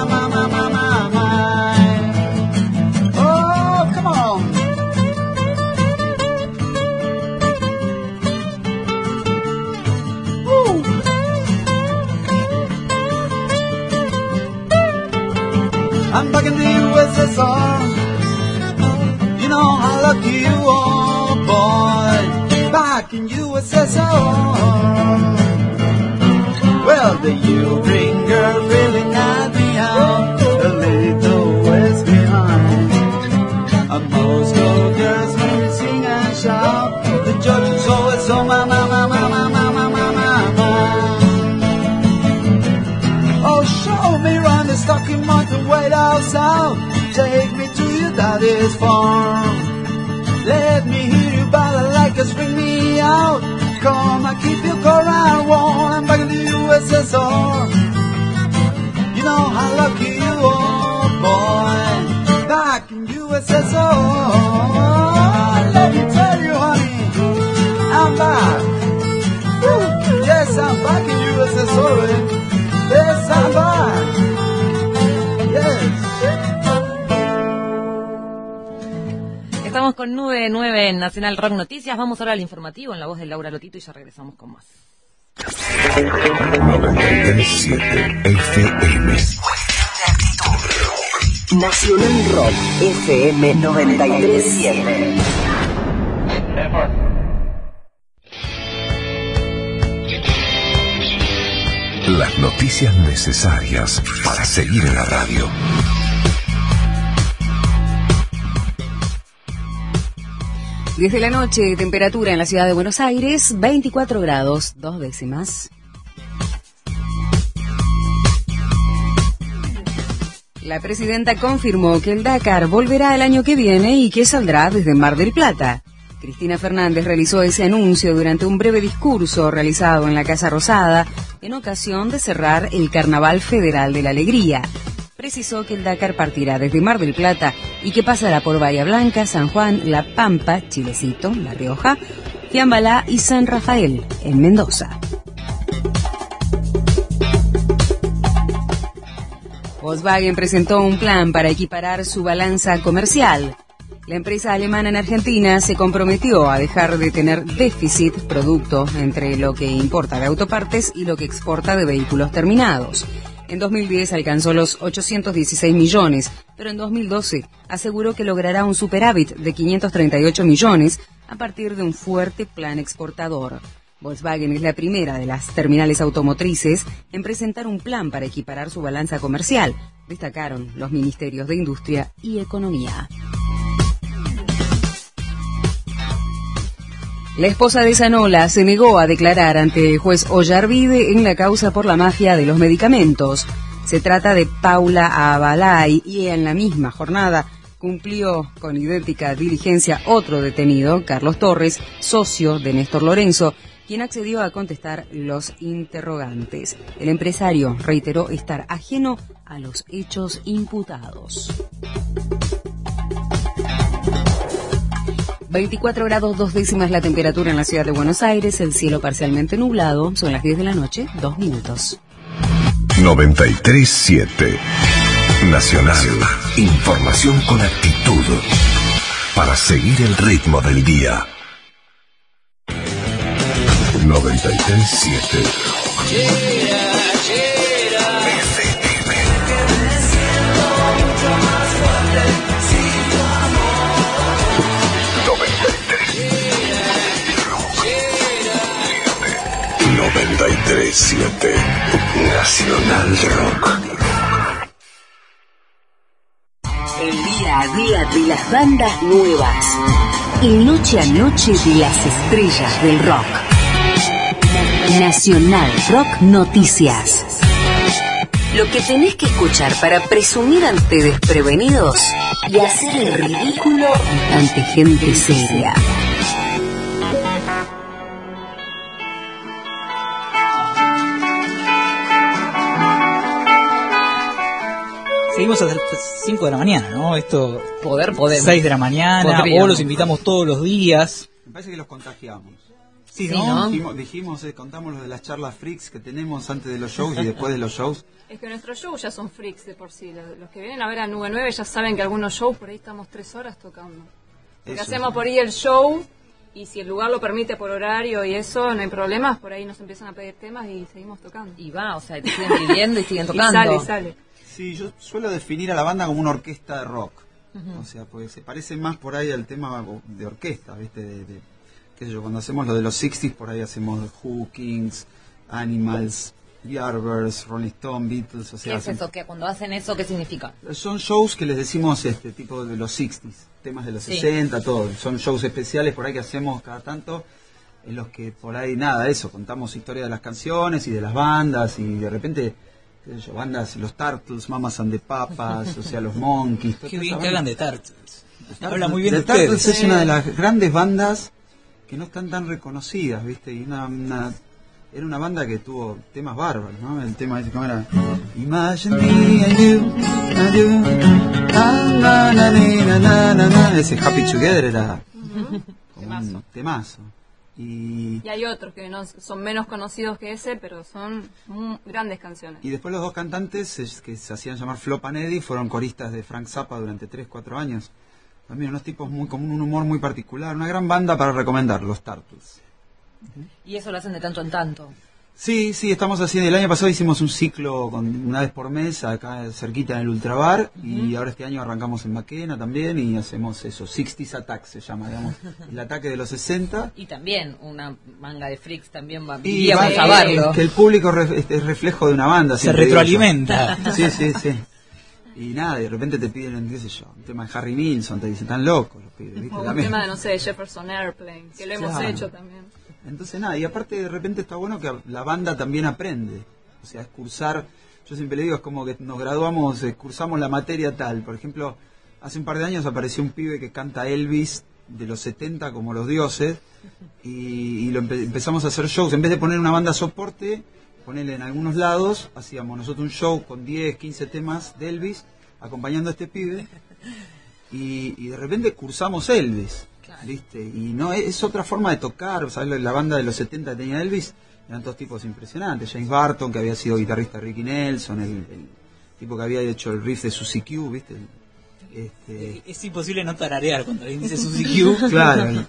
Oh, come on. Woo. I'm back in the USSR. You know how lucky you are, boy. Back in USSR. Well, the U-ring girl really knocked me out. A little West behind. And most girls make me sing and shout. The judge is always on my. Oh, show me round the Stocky Mountain way down south. Take me to your daddy's farm. Let me hear you ballad like a bring me out. Come and keep your corral warm. I'm back in the USSR. You know how lucky you are, boy. Back in USSR. Let me tell you, honey, I'm back. Woo. Yes, I'm back in USSR. Yes, I'm back. Yes. Estamos con Nube 9 en Nacional Rock Noticias. Vamos ahora al informativo en la voz de Laura Lotito y ya regresamos con más. 93.7 FM. Nacional Rock FM 93.7. Las noticias necesarias para seguir en la radio. Desde la noche, temperatura en la ciudad de Buenos Aires, 24 grados, 2 décimas. La presidenta confirmó que el Dakar volverá el año que viene y que saldrá desde Mar del Plata. Cristina Fernández realizó ese anuncio durante un breve discurso realizado en la Casa Rosada en ocasión de cerrar el Carnaval Federal de la Alegría. Precisó que el Dakar partirá desde Mar del Plata y que pasará por Bahía Blanca, San Juan, La Pampa, Chilecito, La Rioja, Fiambalá y San Rafael, en Mendoza. Volkswagen presentó un plan para equiparar su balanza comercial. La empresa alemana en Argentina se comprometió a dejar de tener déficit producto entre lo que importa de autopartes y lo que exporta de vehículos terminados. En 2010 alcanzó los 816 millones, pero en 2012 aseguró que logrará un superávit de 538 millones a partir de un fuerte plan exportador. Volkswagen es la primera de las terminales automotrices en presentar un plan para equiparar su balanza comercial, destacaron los ministerios de Industria y Economía. La esposa de Zanola se negó a declarar ante el juez Ollarvide en la causa por la mafia de los medicamentos. Se trata de Paula Abalay y en la misma jornada cumplió con idéntica diligencia otro detenido, Carlos Torres, socio de Néstor Lorenzo, quien accedió a contestar los interrogantes. El empresario reiteró estar ajeno a los hechos imputados. 24 grados 2 décimas la temperatura en la ciudad de Buenos Aires, el cielo parcialmente nublado, son las 10 de la noche, 2 minutos. 93.7 Nacional. Información con actitud para seguir el ritmo del día. 93.7 93.7 Nacional Rock. El día a día de las bandas nuevas. Y noche a noche de las estrellas del rock. Nacional Rock Noticias. Lo que tenés que escuchar para presumir ante desprevenidos y hacer el ridículo ante gente seria. Seguimos hasta las 5 de la mañana, ¿no? Esto. Podemos. 6 de la mañana, o los invitamos todos los días. Me parece que los contagiamos. Sí, ¿no? Dijimos, contamos lo de las charlas freaks que tenemos antes de los shows y después de los shows. Es que nuestros shows ya son freaks de por sí. Los que vienen a ver a Nube 9 ya saben que algunos shows por ahí estamos 3 horas tocando. Porque hacemos por ahí el show y si el lugar lo permite por horario y eso, no hay problemas. Por ahí nos empiezan a pedir temas y seguimos tocando. Y va, o sea, te siguen pidiendo y siguen tocando. Y sale. Sí, yo suelo definir a la banda como una orquesta de rock. O sea, pues se parece más por ahí al tema de orquesta, ¿viste? Qué sé yo, cuando hacemos lo de los 60s, por ahí hacemos Who, Kings, Animals, Yardbirds, Rolling Stone, Beatles, o sea... ¿Qué es eso? Cuando hacen eso, ¿qué significa? Son shows que les decimos tipo de los 60s, temas de los 60, todo. Son shows especiales por ahí que hacemos cada tanto, en los que por ahí nada, eso, contamos historia de las canciones y de las bandas, y de repente... bandas, los Turtles, Mamas and the Papas, o sea, los Monkeys. Qué bien que hablan de Turtles. Habla muy bien de Turtles. ustedes. Es una de las grandes bandas que no están tan reconocidas, ¿viste? Y era una banda que tuvo temas bárbaros, ¿no? El tema ese, ¿cómo era? Imagine me and you, na, na, na, na. Ese Happy Together era como un temazo. Y hay otros que no son menos conocidos que ese, pero son grandes canciones. Y después los dos cantantes que se hacían llamar Flop and Eddie fueron coristas de Frank Zappa durante 3-4 años. También unos tipos con un humor muy particular. Una gran banda para recomendar, los Turtles. ¿Y eso lo hacen de tanto en tanto? Sí, estamos haciendo. El año pasado hicimos un ciclo una vez por mes acá cerquita en el Ultrabar. Y ahora este año arrancamos en Maquena también y hacemos eso, 60s Attack se llama, digamos, el ataque de los 60. Y también una manga de freaks también y a verlo. Que el público es reflejo de una banda. Se retroalimenta. Sí. Y nada, de repente te piden, qué sé yo, un tema de Harry Nilsson, te dicen, tan locos los pibes, ¿viste? O un tema de, no sé, de Jefferson Airplane, que lo hemos hecho también. Entonces nada, y aparte de repente está bueno que la banda también aprende, o sea, es cursar, yo siempre le digo, es como que nos graduamos, cursamos la materia tal, por ejemplo, hace un par de años apareció un pibe que canta Elvis de los 70 como los dioses, y empezamos a hacer shows, en vez de poner una banda soporte, ponerle en algunos lados, hacíamos nosotros un show con 10, 15 temas de Elvis, acompañando a este pibe, y de repente cursamos Elvis. ¿Viste? Y no es otra forma de tocar, ¿sabes? La banda de los 70 tenía Elvis, eran todos tipos impresionantes. James Barton, que había sido guitarrista de Ricky Nelson, el tipo que había hecho el riff de Suzy Q, ¿viste? Es imposible no tararear cuando alguien dice Suzy Q. Claro.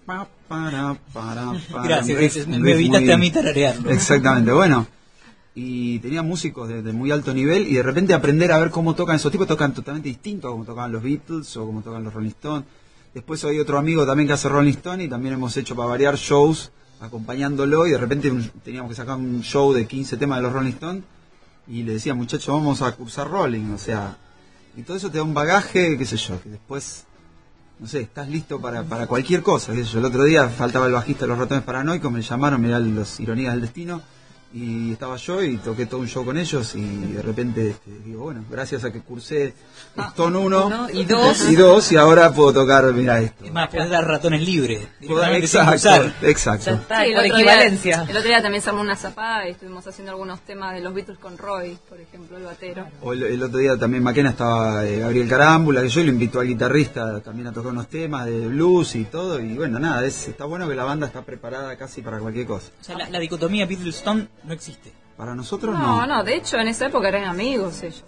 Gracias, me evitaste a mí tararearlo. Exactamente, bueno. Y tenía músicos de muy alto nivel y de repente aprender a ver cómo tocan esos tipos, tocan totalmente distinto a como tocaban los Beatles o como tocan los Rolling Stones. Después hay otro amigo también que hace Rolling Stone y también hemos hecho para variar shows acompañándolo, y de repente teníamos que sacar un show de 15 temas de los Rolling Stones, y le decía, muchachos, vamos a cursar Rolling, o sea, y todo eso te da un bagaje, qué sé yo, que después, no sé, estás listo para cualquier cosa, qué sé yo. El otro día faltaba el bajista de los Ratones Paranoicos, me llamaron, mirá los Ironías del Destino, y estaba yo y toqué todo un show con ellos, y de repente digo, bueno, gracias a que cursé Stone 1 y 2, y ahora puedo tocar, mira esto. Es más, podés dar ratones libres. Exacto. Ya está, Sí, por equivalencia. El otro día también se armó una zapada y estuvimos haciendo algunos temas de los Beatles con Roy, por ejemplo, el batero. O el otro día también Maquena estaba Gabriel Carámbula, que yo lo invitó al guitarrista también a tocar unos temas de blues y todo, y bueno, nada, está bueno que la banda está preparada casi para cualquier cosa. O sea, la dicotomía Beatles-Stone no existe. Para nosotros no. No, de hecho en esa época eran amigos ellos.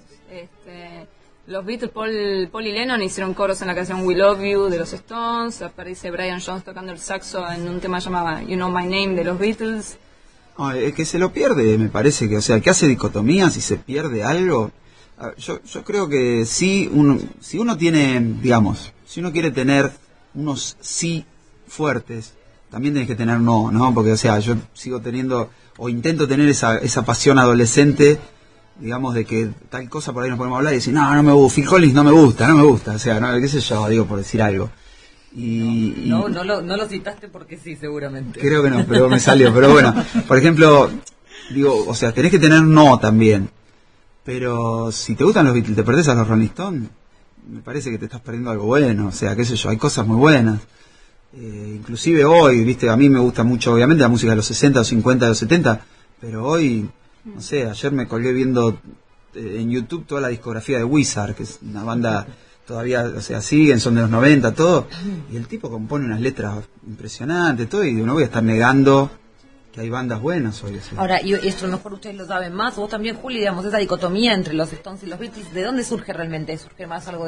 Los Beatles, Paul y Lennon hicieron coros en la canción We Love You de los Stones, aparece Brian Jones tocando el saxo en un tema llamado You Know My Name de los Beatles. No, es que se lo pierde, me parece que, o sea, el que hace dicotomías y se pierde algo, yo creo que si uno tiene, digamos, si uno quiere tener unos sí fuertes, también tenés que tener no, porque, o sea, yo sigo teniendo, o intento tener esa pasión adolescente, digamos, de que tal cosa por ahí nos podemos hablar y decir, no me gusta, Phil Collins no me gusta, o sea, no, qué sé yo, digo, por decir algo. No lo citaste porque sí, seguramente. Creo que no, pero me salió. Pero bueno, por ejemplo, digo, o sea, tenés que tener no también. Pero si te gustan los Beatles, te perdés a los Rolling Stones, me parece que te estás perdiendo algo bueno. O sea, qué sé yo, hay cosas muy buenas. Inclusive hoy, viste, a mí me gusta mucho, obviamente, la música de los 60, los 50, los 70, pero hoy, no sé, ayer me colgué viendo en YouTube toda la discografía de Wizard, que es una banda todavía, o sea, siguen, son de los 90, todo, y el tipo compone unas letras impresionantes, todo, y no voy a estar negando que hay bandas buenas hoy. O sea. Ahora, y esto a lo mejor ustedes lo saben más, vos también, Juli, digamos, esa dicotomía entre los Stones y los Beatles, ¿de dónde surge realmente? ¿Surge más algo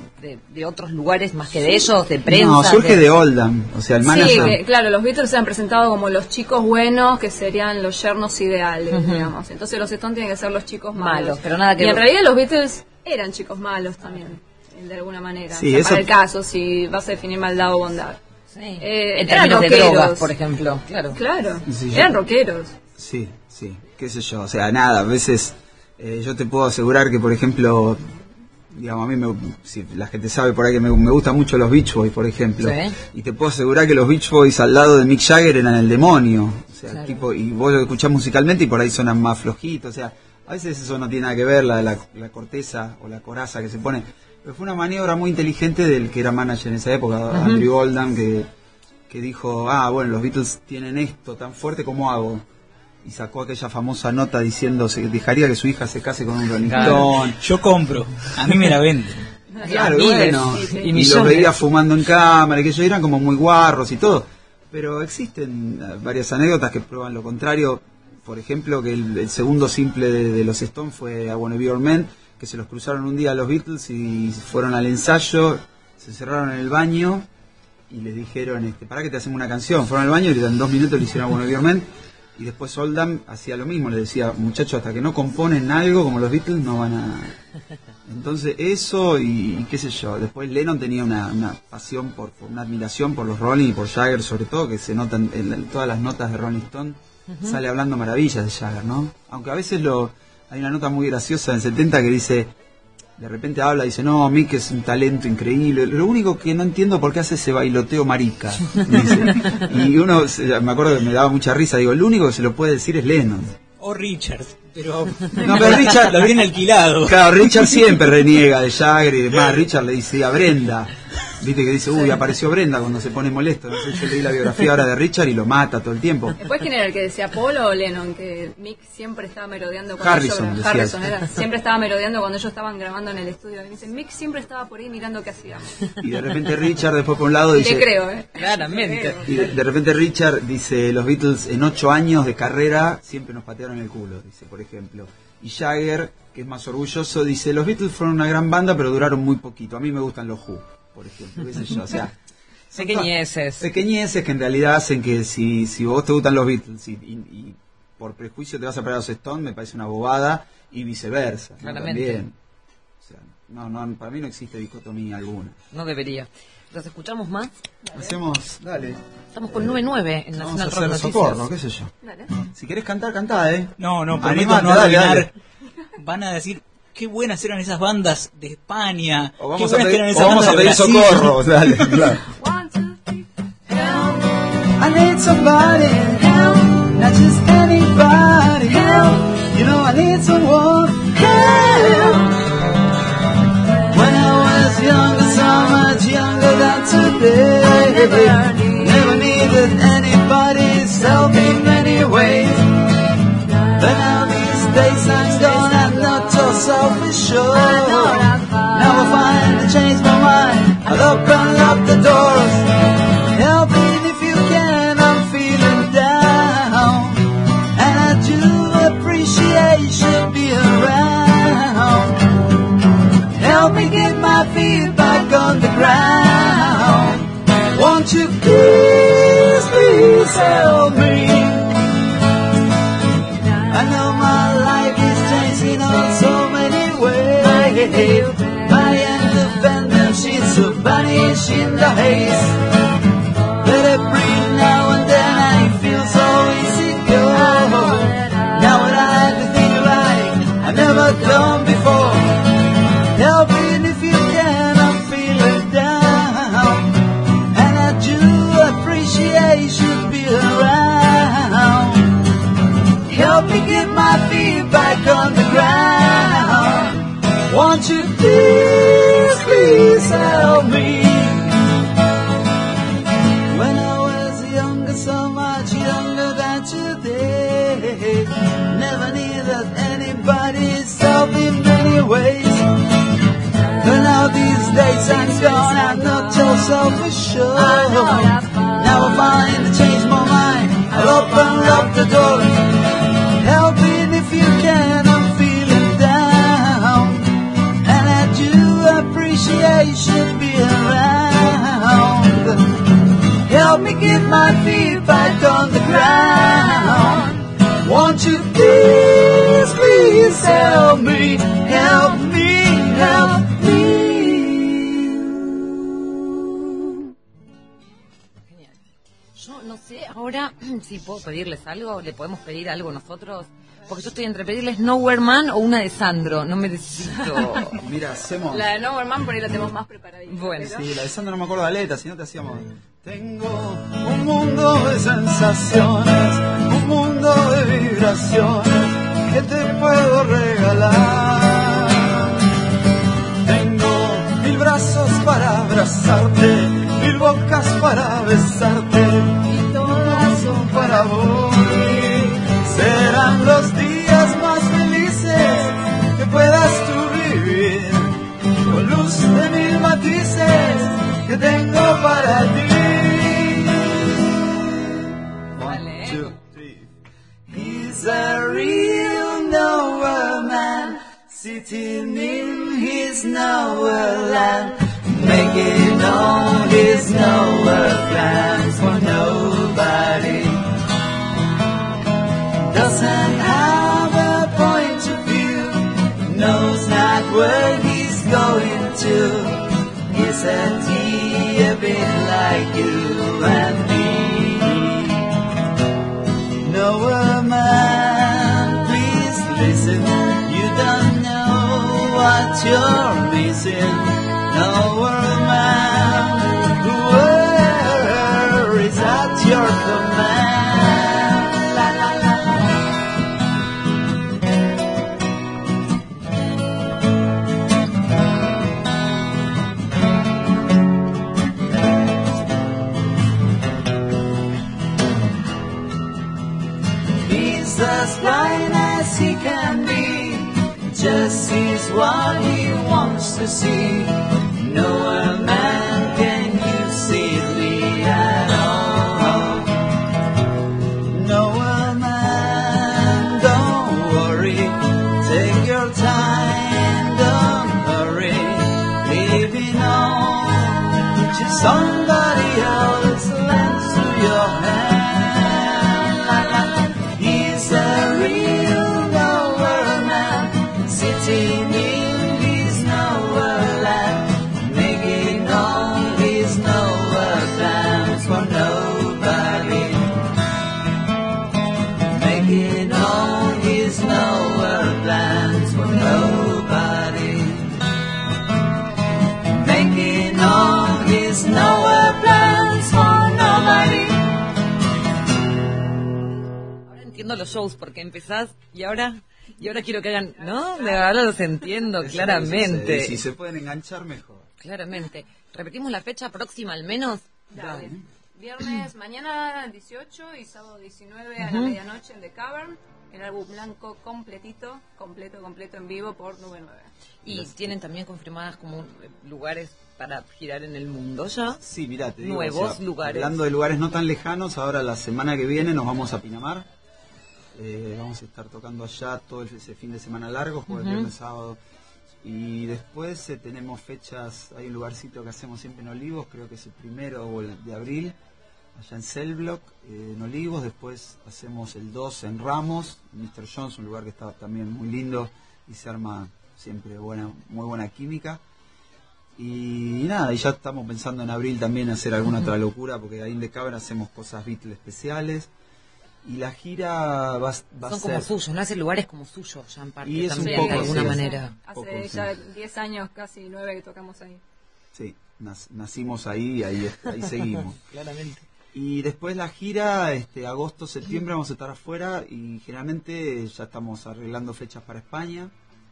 de otros lugares más que de ellos, de prensa? No, surge de Oldham, o sea, el manager... Sí, claro, los Beatles se han presentado como los chicos buenos, que serían los yernos ideales, digamos. Entonces los Stones tienen que ser los chicos malos. Pero nada que y en realidad los Beatles eran chicos malos también, de alguna manera. Sí, o sea, para el caso, si vas a definir maldad o bondad. Sí. En términos de drogas, por ejemplo. Claro, sí, eran rockeros. Sí, qué sé yo, o sea, nada, a veces yo te puedo asegurar que, por ejemplo, digamos, a mí, la gente sabe por ahí que me gustan mucho los Beach Boys, por ejemplo, ¿sí? Y te puedo asegurar que los Beach Boys al lado de Mick Jagger eran el demonio, o sea, claro. Tipo, y vos lo escuchás musicalmente y por ahí suenan más flojitos, o sea, a veces eso no tiene nada que ver, la corteza o la coraza que se pone. Pero fue una maniobra muy inteligente del que era manager en esa época, Andrew Oldham, que dijo, bueno, los Beatles tienen esto tan fuerte, ¿cómo hago? Y sacó aquella famosa nota diciendo que dejaría que su hija se case con un Rolling Stone. Yo compro, a mí me la venden. Claro, bueno, sí. y los veía fumando en cámara, y que ellos eran como muy guarros y todo. Pero existen varias anécdotas que prueban lo contrario. Por ejemplo, que el segundo simple de los Stones fue I Wanna Be Your Man, que se los cruzaron un día a los Beatles y fueron al ensayo, se cerraron en el baño y les dijeron, pará que te hacemos una canción. Fueron al baño y en 2 minutos le hicieron I Wanna Be Your Man. Y después Oldham hacía lo mismo, les decía, muchachos, hasta que no componen algo como los Beatles no van a... Entonces eso y qué sé yo. Después Lennon tenía una pasión, una admiración por los Rolling y por Jagger sobre todo, que se notan en todas las notas de Rolling Stone. Sale hablando maravillas de Jagger, ¿no? Aunque a veces hay una nota muy graciosa en 70 que dice, de repente habla y dice, no, Mick es un talento increíble, lo único que no entiendo por qué hace ese bailoteo marica, dice. Y uno, me acuerdo que me daba mucha risa, digo, el único que se lo puede decir es Lennon. O Richard, pero Richard lo viene alquilado. Claro, Richard siempre reniega de Jagger y demás. Richard le dice a Brenda, viste que dice, apareció Brenda cuando se pone molesto. No sé, yo leí la biografía ahora de Richard y lo mata todo el tiempo. Después, ¿quién era el que decía, Paul o Lennon? Que Mick siempre estaba merodeando cuando Harrison era. Siempre estaba merodeando cuando ellos estaban grabando en el estudio. Y me dicen, Mick siempre estaba por ahí mirando qué hacíamos. Y de repente Richard después por un lado dice... Le creo, Claramente. Y de repente Richard dice, los Beatles en 8 años de carrera siempre nos patearon el culo, dice, por ejemplo. Y Jagger, que es más orgulloso, dice, los Beatles fueron una gran banda pero duraron muy poquito. A mí me gustan los Who, por ejemplo, qué sé yo, o sea... Pequeñeces que en realidad hacen que si vos te gustan los Beatles y por prejuicio te vas a parar a los Stones, me parece una bobada, y viceversa, ¿no? Claramente. También. O sea, no, para mí no existe dicotomía alguna. No debería. ¿Los escuchamos más? Hacemos, dale. Estamos con 9-9 en Vamos a Nacional Rock hacer Noticias. socorro, qué sé yo. Dale. Si querés cantar, cantá, No, prometo Animate, no dale, arruinar. dale. Van a decir, qué buenas eran esas bandas de España. O qué vamos a buenas eran pedir, esas bandas de Brasil. socorro, dale, claro. 1, 2, 3. I need somebody help, not just anybody help. You know I need someone help. When I was younger, so much younger than today, never needed anybody's help in many ways. But now these days I'm gone, I'm not so selfish, sure. Now I finally changed my mind, I'll open up the doors. Help me if you can, I'm feeling down. And I do appreciate you should be around. Help me get my feet back on the ground. Won't you please help me? I know my life is changing on so many ways. My independence is to vanish in the haze. Let it breathe now and then, I feel so easy go. Now I like to think like I've never done before. Help me if you can, I'm feeling down. And I do appreciate you should be around. Help me get my feet back on the ground. Won't you please help me? When I was younger, so much younger than today, never needed anybody's help in many ways. But now these days I'm gone, I'm not so selfish, sure. Now I finally change my mind, I'll open up the door. Help me if you can, I'm feeling down. And I do appreciate you should be around. Help me get my feet back on the ground. Won't you please help me, help me, help me. Yo no sé ahora si puedo pedirles algo, le podemos pedir algo nosotros, porque yo estoy entre pedirles Nowhere Man o una de Sandro, no me decido. Mira, hacemos... La de Nowhere Man por ahí la tenemos más preparadita. Bueno, pero- Sí, la de Sandro no me acuerdo la letra, si no te hacíamos... Tengo un mundo de sensaciones, un mundo de vibraciones que te puedo regalar. Tengo 1000 brazos para abrazarte, 1000 bocas para besarte y todas son para vos. Serán los días más felices que puedas tú vivir, con luz de 1000 matices que tengo para ti. Vale. 2, 3. He's a real nowhere man, sitting in his nowhere land, making all his nowhere plans for nobody. Doesn't have a point of view, knows not where he's going to. Is a bit like you and me. Nowhere man, please listen. You don't know what you're missing. Nowhere man, where is at your command? La la la la. He's as blind as he can be, just sees what he wants to see. No man can you see me at all. No man, don't worry, take your time, don't hurry, leaving on to somebody else lends to your hand. He's a real nowhere man, sitting in his entiendo los shows porque empezás y ahora quiero que hagan, ¿no? De verdad los entiendo claramente. Si se pueden enganchar, mejor. Claramente. Repetimos la fecha próxima al menos. Dale. Viernes, mañana 18 y sábado 19 a la medianoche en The Cavern. El álbum blanco completito, completo en vivo por Nube 9. Y tienen también confirmadas como lugares para girar en el mundo ya. Sí, mirá, te digo, nuevos lugares. Hablando de lugares no tan lejanos, ahora la semana que viene nos vamos a Pinamar. Vamos a estar tocando allá todo ese fin de semana largo, jueves, viernes, sábado. Y después tenemos fechas, hay un lugarcito que hacemos siempre en Olivos, creo que es el 1 de abril, allá en Cellblock, en Olivos. Después hacemos el 2 en Ramos, Mr. Jones, un lugar que está también muy lindo y se arma siempre muy buena química. Y nada, y ya estamos pensando en abril también hacer alguna otra locura, porque ahí en The Cavern hacemos cosas Beatles especiales. Y la gira va a ser... Son como suyos, no hacen lugares como suyos ya en parte. Y es también, un poco, de alguna sí, manera. Hace ya 10 años, casi 9 que tocamos ahí. Sí, nacimos ahí, ahí seguimos. Claramente. Y después la gira, agosto, septiembre vamos a estar afuera y generalmente ya estamos arreglando fechas para España.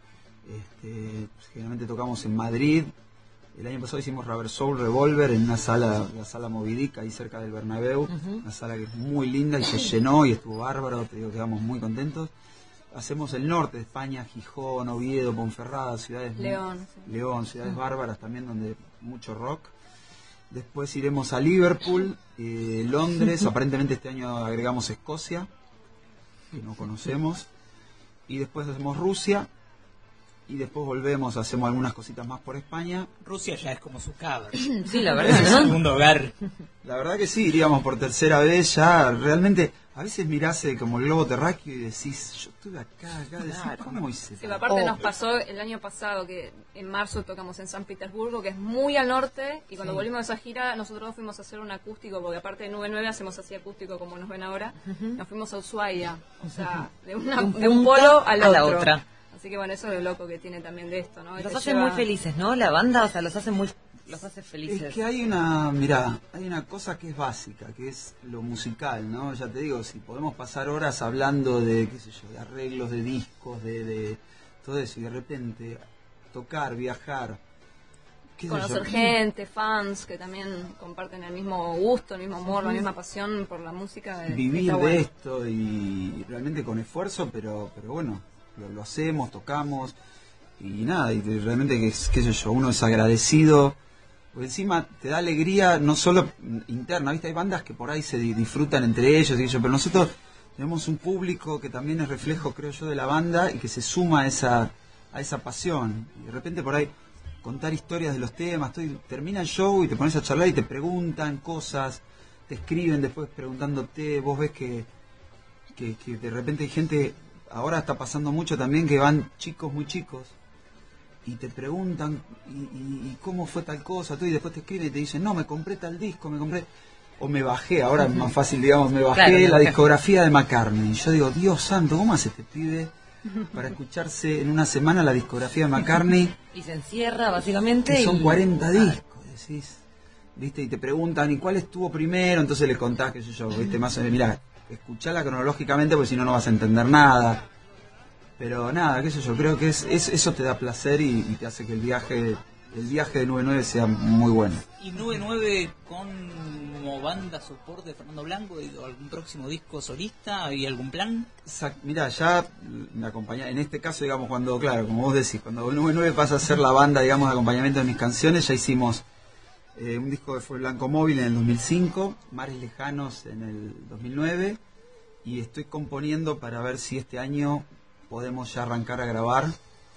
Generalmente tocamos en Madrid. El año pasado hicimos Rubber Soul Revolver en una sala, la sala Movidic, ahí cerca del Bernabéu. Una sala que es muy linda y se llenó y estuvo bárbaro, te digo, quedamos muy contentos. Hacemos el norte de España, Gijón, Oviedo, Ponferrada, ciudades... León, ciudades bárbaras también donde mucho rock. Después iremos a Liverpool, Londres, aparentemente este año agregamos Escocia, que no conocemos. Y después hacemos Rusia. Y después volvemos, hacemos algunas cositas más por España. Rusia ya es como su Cavern. Sí, la verdad, es ¿no? un segundo hogar. La verdad que sí, iríamos por tercera vez ya. Realmente, a veces mirás como el globo terráqueo y decís, yo estuve acá, decís, ¿cómo hice? Sí, aparte nos pasó el año pasado que en marzo tocamos en San Petersburgo, que es muy al norte, y cuando volvimos a esa gira, nosotros dos fuimos a hacer un acústico, porque aparte de Nube 9 hacemos así acústico como nos ven ahora, nos fuimos a Ushuaia, o sea, de un polo al otro. A la otra. Así que bueno, eso es lo loco que tiene también de esto, ¿no? Los hace muy felices, ¿no? La banda, o sea, los hace felices. Es que hay una cosa que es básica, que es lo musical, ¿no? Ya te digo, si podemos pasar horas hablando de, qué sé yo, de arreglos de discos, de todo eso, y de repente tocar, viajar, conocer gente, fans que también comparten el mismo gusto, el mismo amor, la misma pasión por la música. Vivir de esto y realmente con esfuerzo, pero bueno, lo hacemos, tocamos y nada, y realmente qué sé yo, uno es agradecido, porque encima te da alegría no solo interna, ¿viste? Hay bandas que por ahí se disfrutan entre ellos, pero nosotros tenemos un público que también es reflejo, creo yo, de la banda y que se suma a esa pasión. Y de repente por ahí contar historias de los temas, termina el show y te pones a charlar y te preguntan cosas, te escriben después preguntándote, vos ves que de repente hay gente... Ahora está pasando mucho también que van chicos muy chicos y te preguntan y cómo fue tal cosa, y después te escriben y te dicen, no, me compré tal disco, o me bajé, ahora es más fácil, digamos, me bajé la discografía de McCartney. Y yo digo, Dios santo, ¿cómo hace este pibe para escucharse en una semana la discografía de McCartney? Y se encierra, básicamente. Y son 40 discos, decís, ¿viste? Y te preguntan, ¿y cuál estuvo primero? Entonces le contás, qué sé yo, ¿viste? Más o menos, mirá, escuchala cronológicamente porque si no, no vas a entender nada. Pero nada, qué sé yo, creo que eso te da placer y te hace que el viaje de Nube 9 sea muy bueno. ¿Y Nube 9 como banda soporte de Fernando Blanco, algún próximo disco solista, hay algún plan? Mira, ya me acompaña, en este caso, digamos, cuando, claro, como vos decís, cuando Nube 9 pasa a ser la banda, digamos, de acompañamiento de mis canciones, ya hicimos un disco que fue Blanco Móvil en el 2005, Mares Lejanos en el 2009, y estoy componiendo para ver si este año podemos ya arrancar a grabar.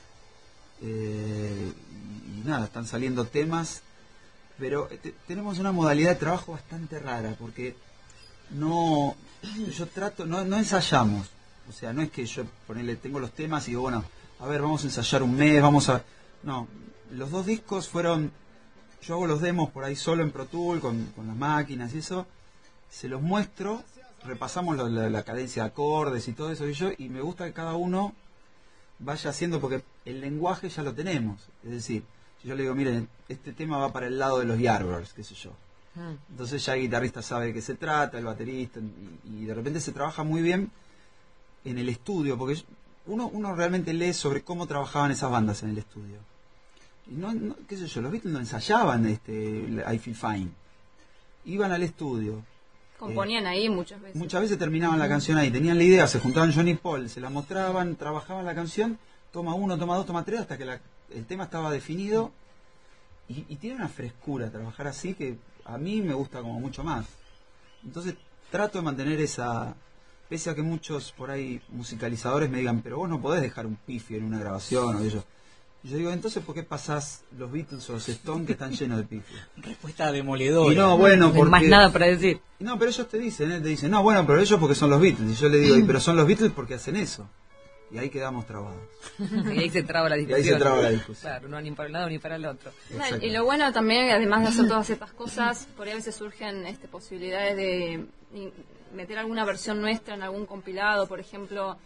Y nada, están saliendo temas, pero tenemos una modalidad de trabajo bastante rara, porque no ensayamos, o sea, no es que yo tengo los temas y digo, bueno, a ver, vamos a ensayar un mes, no, los dos discos fueron... Yo hago los demos por ahí solo en Pro Tool, con las máquinas y eso, se los muestro, repasamos la cadencia de acordes y todo eso y me gusta que cada uno vaya haciendo, porque el lenguaje ya lo tenemos. Es decir, si yo le digo, miren, este tema va para el lado de los Yardbirds, qué sé yo. Entonces ya el guitarrista sabe de qué se trata, el baterista, y de repente se trabaja muy bien en el estudio, porque uno realmente lee sobre cómo trabajaban esas bandas en el estudio. Y qué sé yo, los Beatles no ensayaban I Feel Fine. Iban al estudio. Componían ahí muchas veces. Muchas veces terminaban la canción ahí, tenían la idea, se juntaban John y Paul, se la mostraban, trabajaban la canción, toma 1, toma 2, toma 3, hasta que el tema estaba definido. Y tiene una frescura trabajar así que a mí me gusta como mucho más. Entonces trato de mantener esa, pese a que muchos por ahí musicalizadores me digan, pero vos no podés dejar un pifio en una grabación o ellos. Y yo digo, entonces ¿por qué pasás los Beatles o los Stones que están llenos de pifios? Respuesta demoledora. Y no, bueno, porque... más nada para decir. No, pero ellos te dicen, no, bueno, pero ellos porque son los Beatles. Y yo le digo, pero son los Beatles porque hacen eso. Y ahí quedamos trabados. Y ahí se traba la discusión. Y ahí se traba la discusión. Claro, no ni para el lado ni para el otro. Y lo bueno también, además de hacer todas estas cosas, por ahí a veces surgen posibilidades de meter alguna versión nuestra en algún compilado, por ejemplo,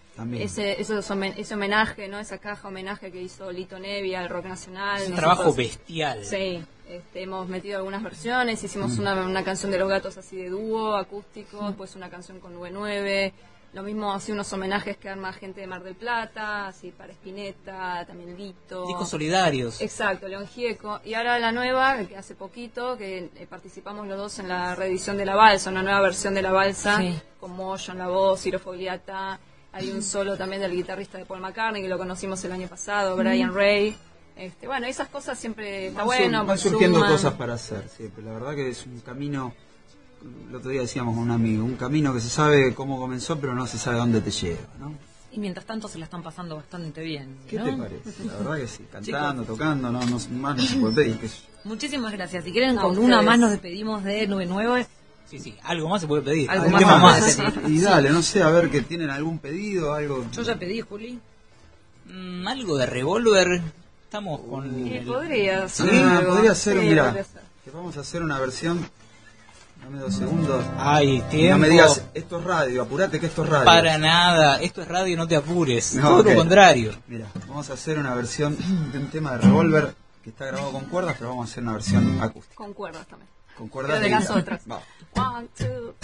ese homenaje, ¿no? Esa caja homenaje que hizo Lito Nebbia al rock nacional. Es un trabajo bestial. Sí, hemos metido algunas versiones, hicimos una canción de Los Gatos así de dúo, acústico, después una canción con 99. Lo mismo, así unos homenajes que arma gente de Mar del Plata, así para Spinetta, también Lito. Discos solidarios. Exacto, León Gieco. Y ahora la nueva, que hace poquito, que participamos los dos en la reedición de La Balsa, una nueva versión de La Balsa, con Moyo en la voz, Ciro Fogliata. Hay un solo también del guitarrista de Paul McCartney, que lo conocimos el año pasado, Brian Ray. Bueno, esas cosas siempre está bueno. Van surgiendo cosas para hacer, siempre. La verdad que es un camino... El otro día decíamos con un amigo, un camino que se sabe cómo comenzó, pero no se sabe dónde te lleva, ¿no? Y mientras tanto se la están pasando bastante bien, ¿no? ¿Qué te parece? La verdad que sí, cantando, tocando, más no se puede pedir. Muchísimas gracias. Si quieren, con una más nos despedimos de 99. Sí, algo más se puede pedir. Algo más. Y dale, no sé, a ver, que tienen algún pedido, algo... Yo ya pedí, Juli. Algo de Revolver. Estamos con... Podría ser. Podría ser, mira, que vamos a hacer una versión... Dame 2 segundos. Ay, tiempo. No me digas, esto es radio, apurate que esto es radio. Para nada, esto es radio, no te apures. No, todo lo contrario. Mira, vamos a hacer una versión de un tema de Revolver que está grabado con cuerdas, pero vamos a hacer una versión acústica. Con cuerdas también. Con cuerdas de las otras. Vamos. 1, 2.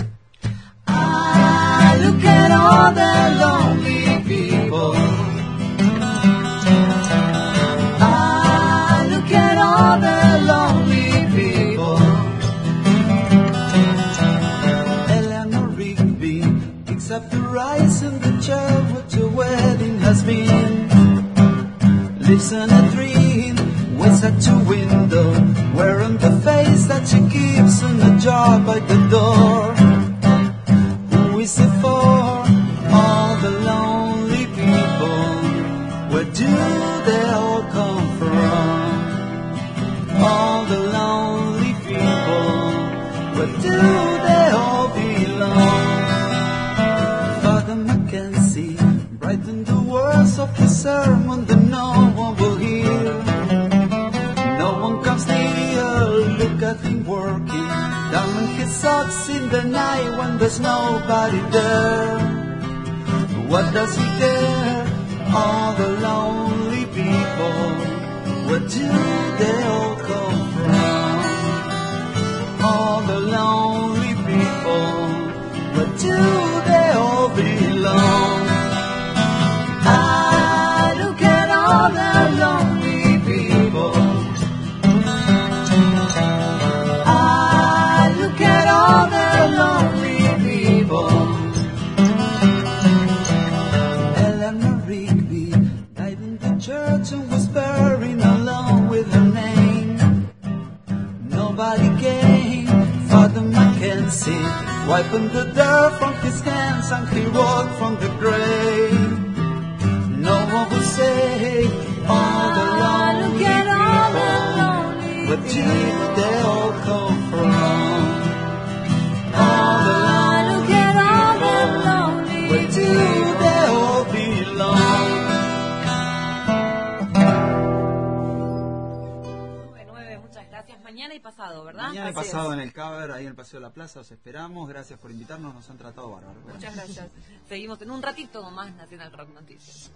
I look at all the lonely people. I look at all the lonely people. Eleanor Rigby picks up the rice in the chair which your wedding has been. Lives in a dream, waits at your window, wearing the face that she keeps in a jar by the door. Who is it for? All the lonely people. Where do they all come from? All the lonely people. Where do they all belong? Father Mackenzie brightened the words of his sermon that no one will hear. No one comes near, look at him working, downing his socks in the night when there's nobody there. What does he care? All the lonely people, where do they all come from? All the lonely people, where do they all belong? I look at all the lonely people. I look at all the lonely people. Eleanor Rigby died in the church and was buried along with her name. Nobody came. Father Mackenzie wiping the dirt from his hands and he walked from the grave. No one will say all the lonely people. Where do they all come from? All the lonely people. Where do they all belong? 99, muchas gracias. Mañana y pasado, ¿verdad? Mañana y pasado en el cover, ahí en el Paseo de la Plaza, os esperamos. Gracias por invitarnos, nos han tratado bárbaro. Muchas gracias. Seguimos en un ratito más Nacional Rock Noticias.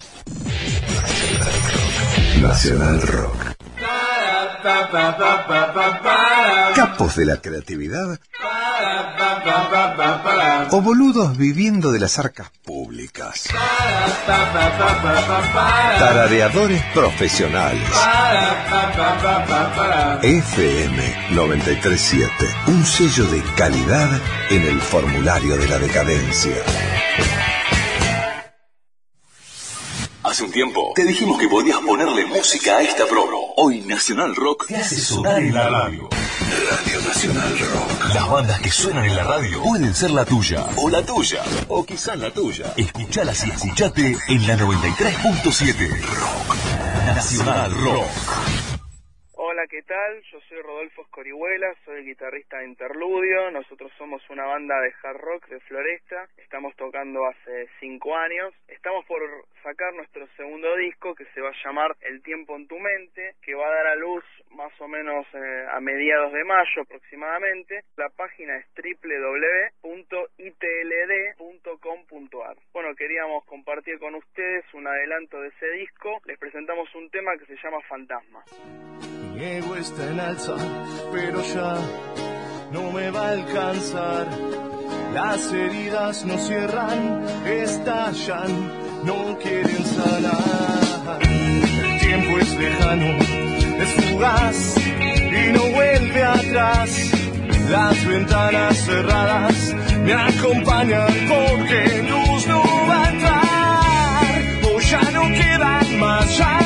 Nacional Rock. Capos de la creatividad O boludos viviendo de las arcas públicas. Tarareadores profesionales. FM 937. Un sello de calidad en el formulario de la decadencia. Hace un tiempo te dijimos que podías ponerle música a esta promo. Hoy Nacional Rock te hace sonar en la radio. Radio Nacional Rock. Las bandas que suenan en la radio pueden ser la tuya, o la tuya, o quizás la tuya. Escuchalas y escuchate en la 93.7. Rock Nacional Rock. Hola, ¿qué tal? Yo soy Rodolfo Escorihuela, soy guitarrista de Interludio. Nosotros somos una banda de hard rock de Floresta. Estamos tocando hace 5 años. Estamos por sacar nuestro segundo disco que se va a llamar El tiempo en tu mente, que va a dar a luz más o menos a mediados de mayo aproximadamente. La página es www.itld.com.ar. Bueno, queríamos compartir con ustedes un adelanto de ese disco. Les presentamos un tema que se llama Fantasma. Mi ego está en alza, pero ya no me va a alcanzar. Las heridas no cierran, estallan, no quieren sanar. El tiempo es lejano, es fugaz y no vuelve atrás. Las ventanas cerradas me acompañan porque luz no va a entrar. O ya no quedan más.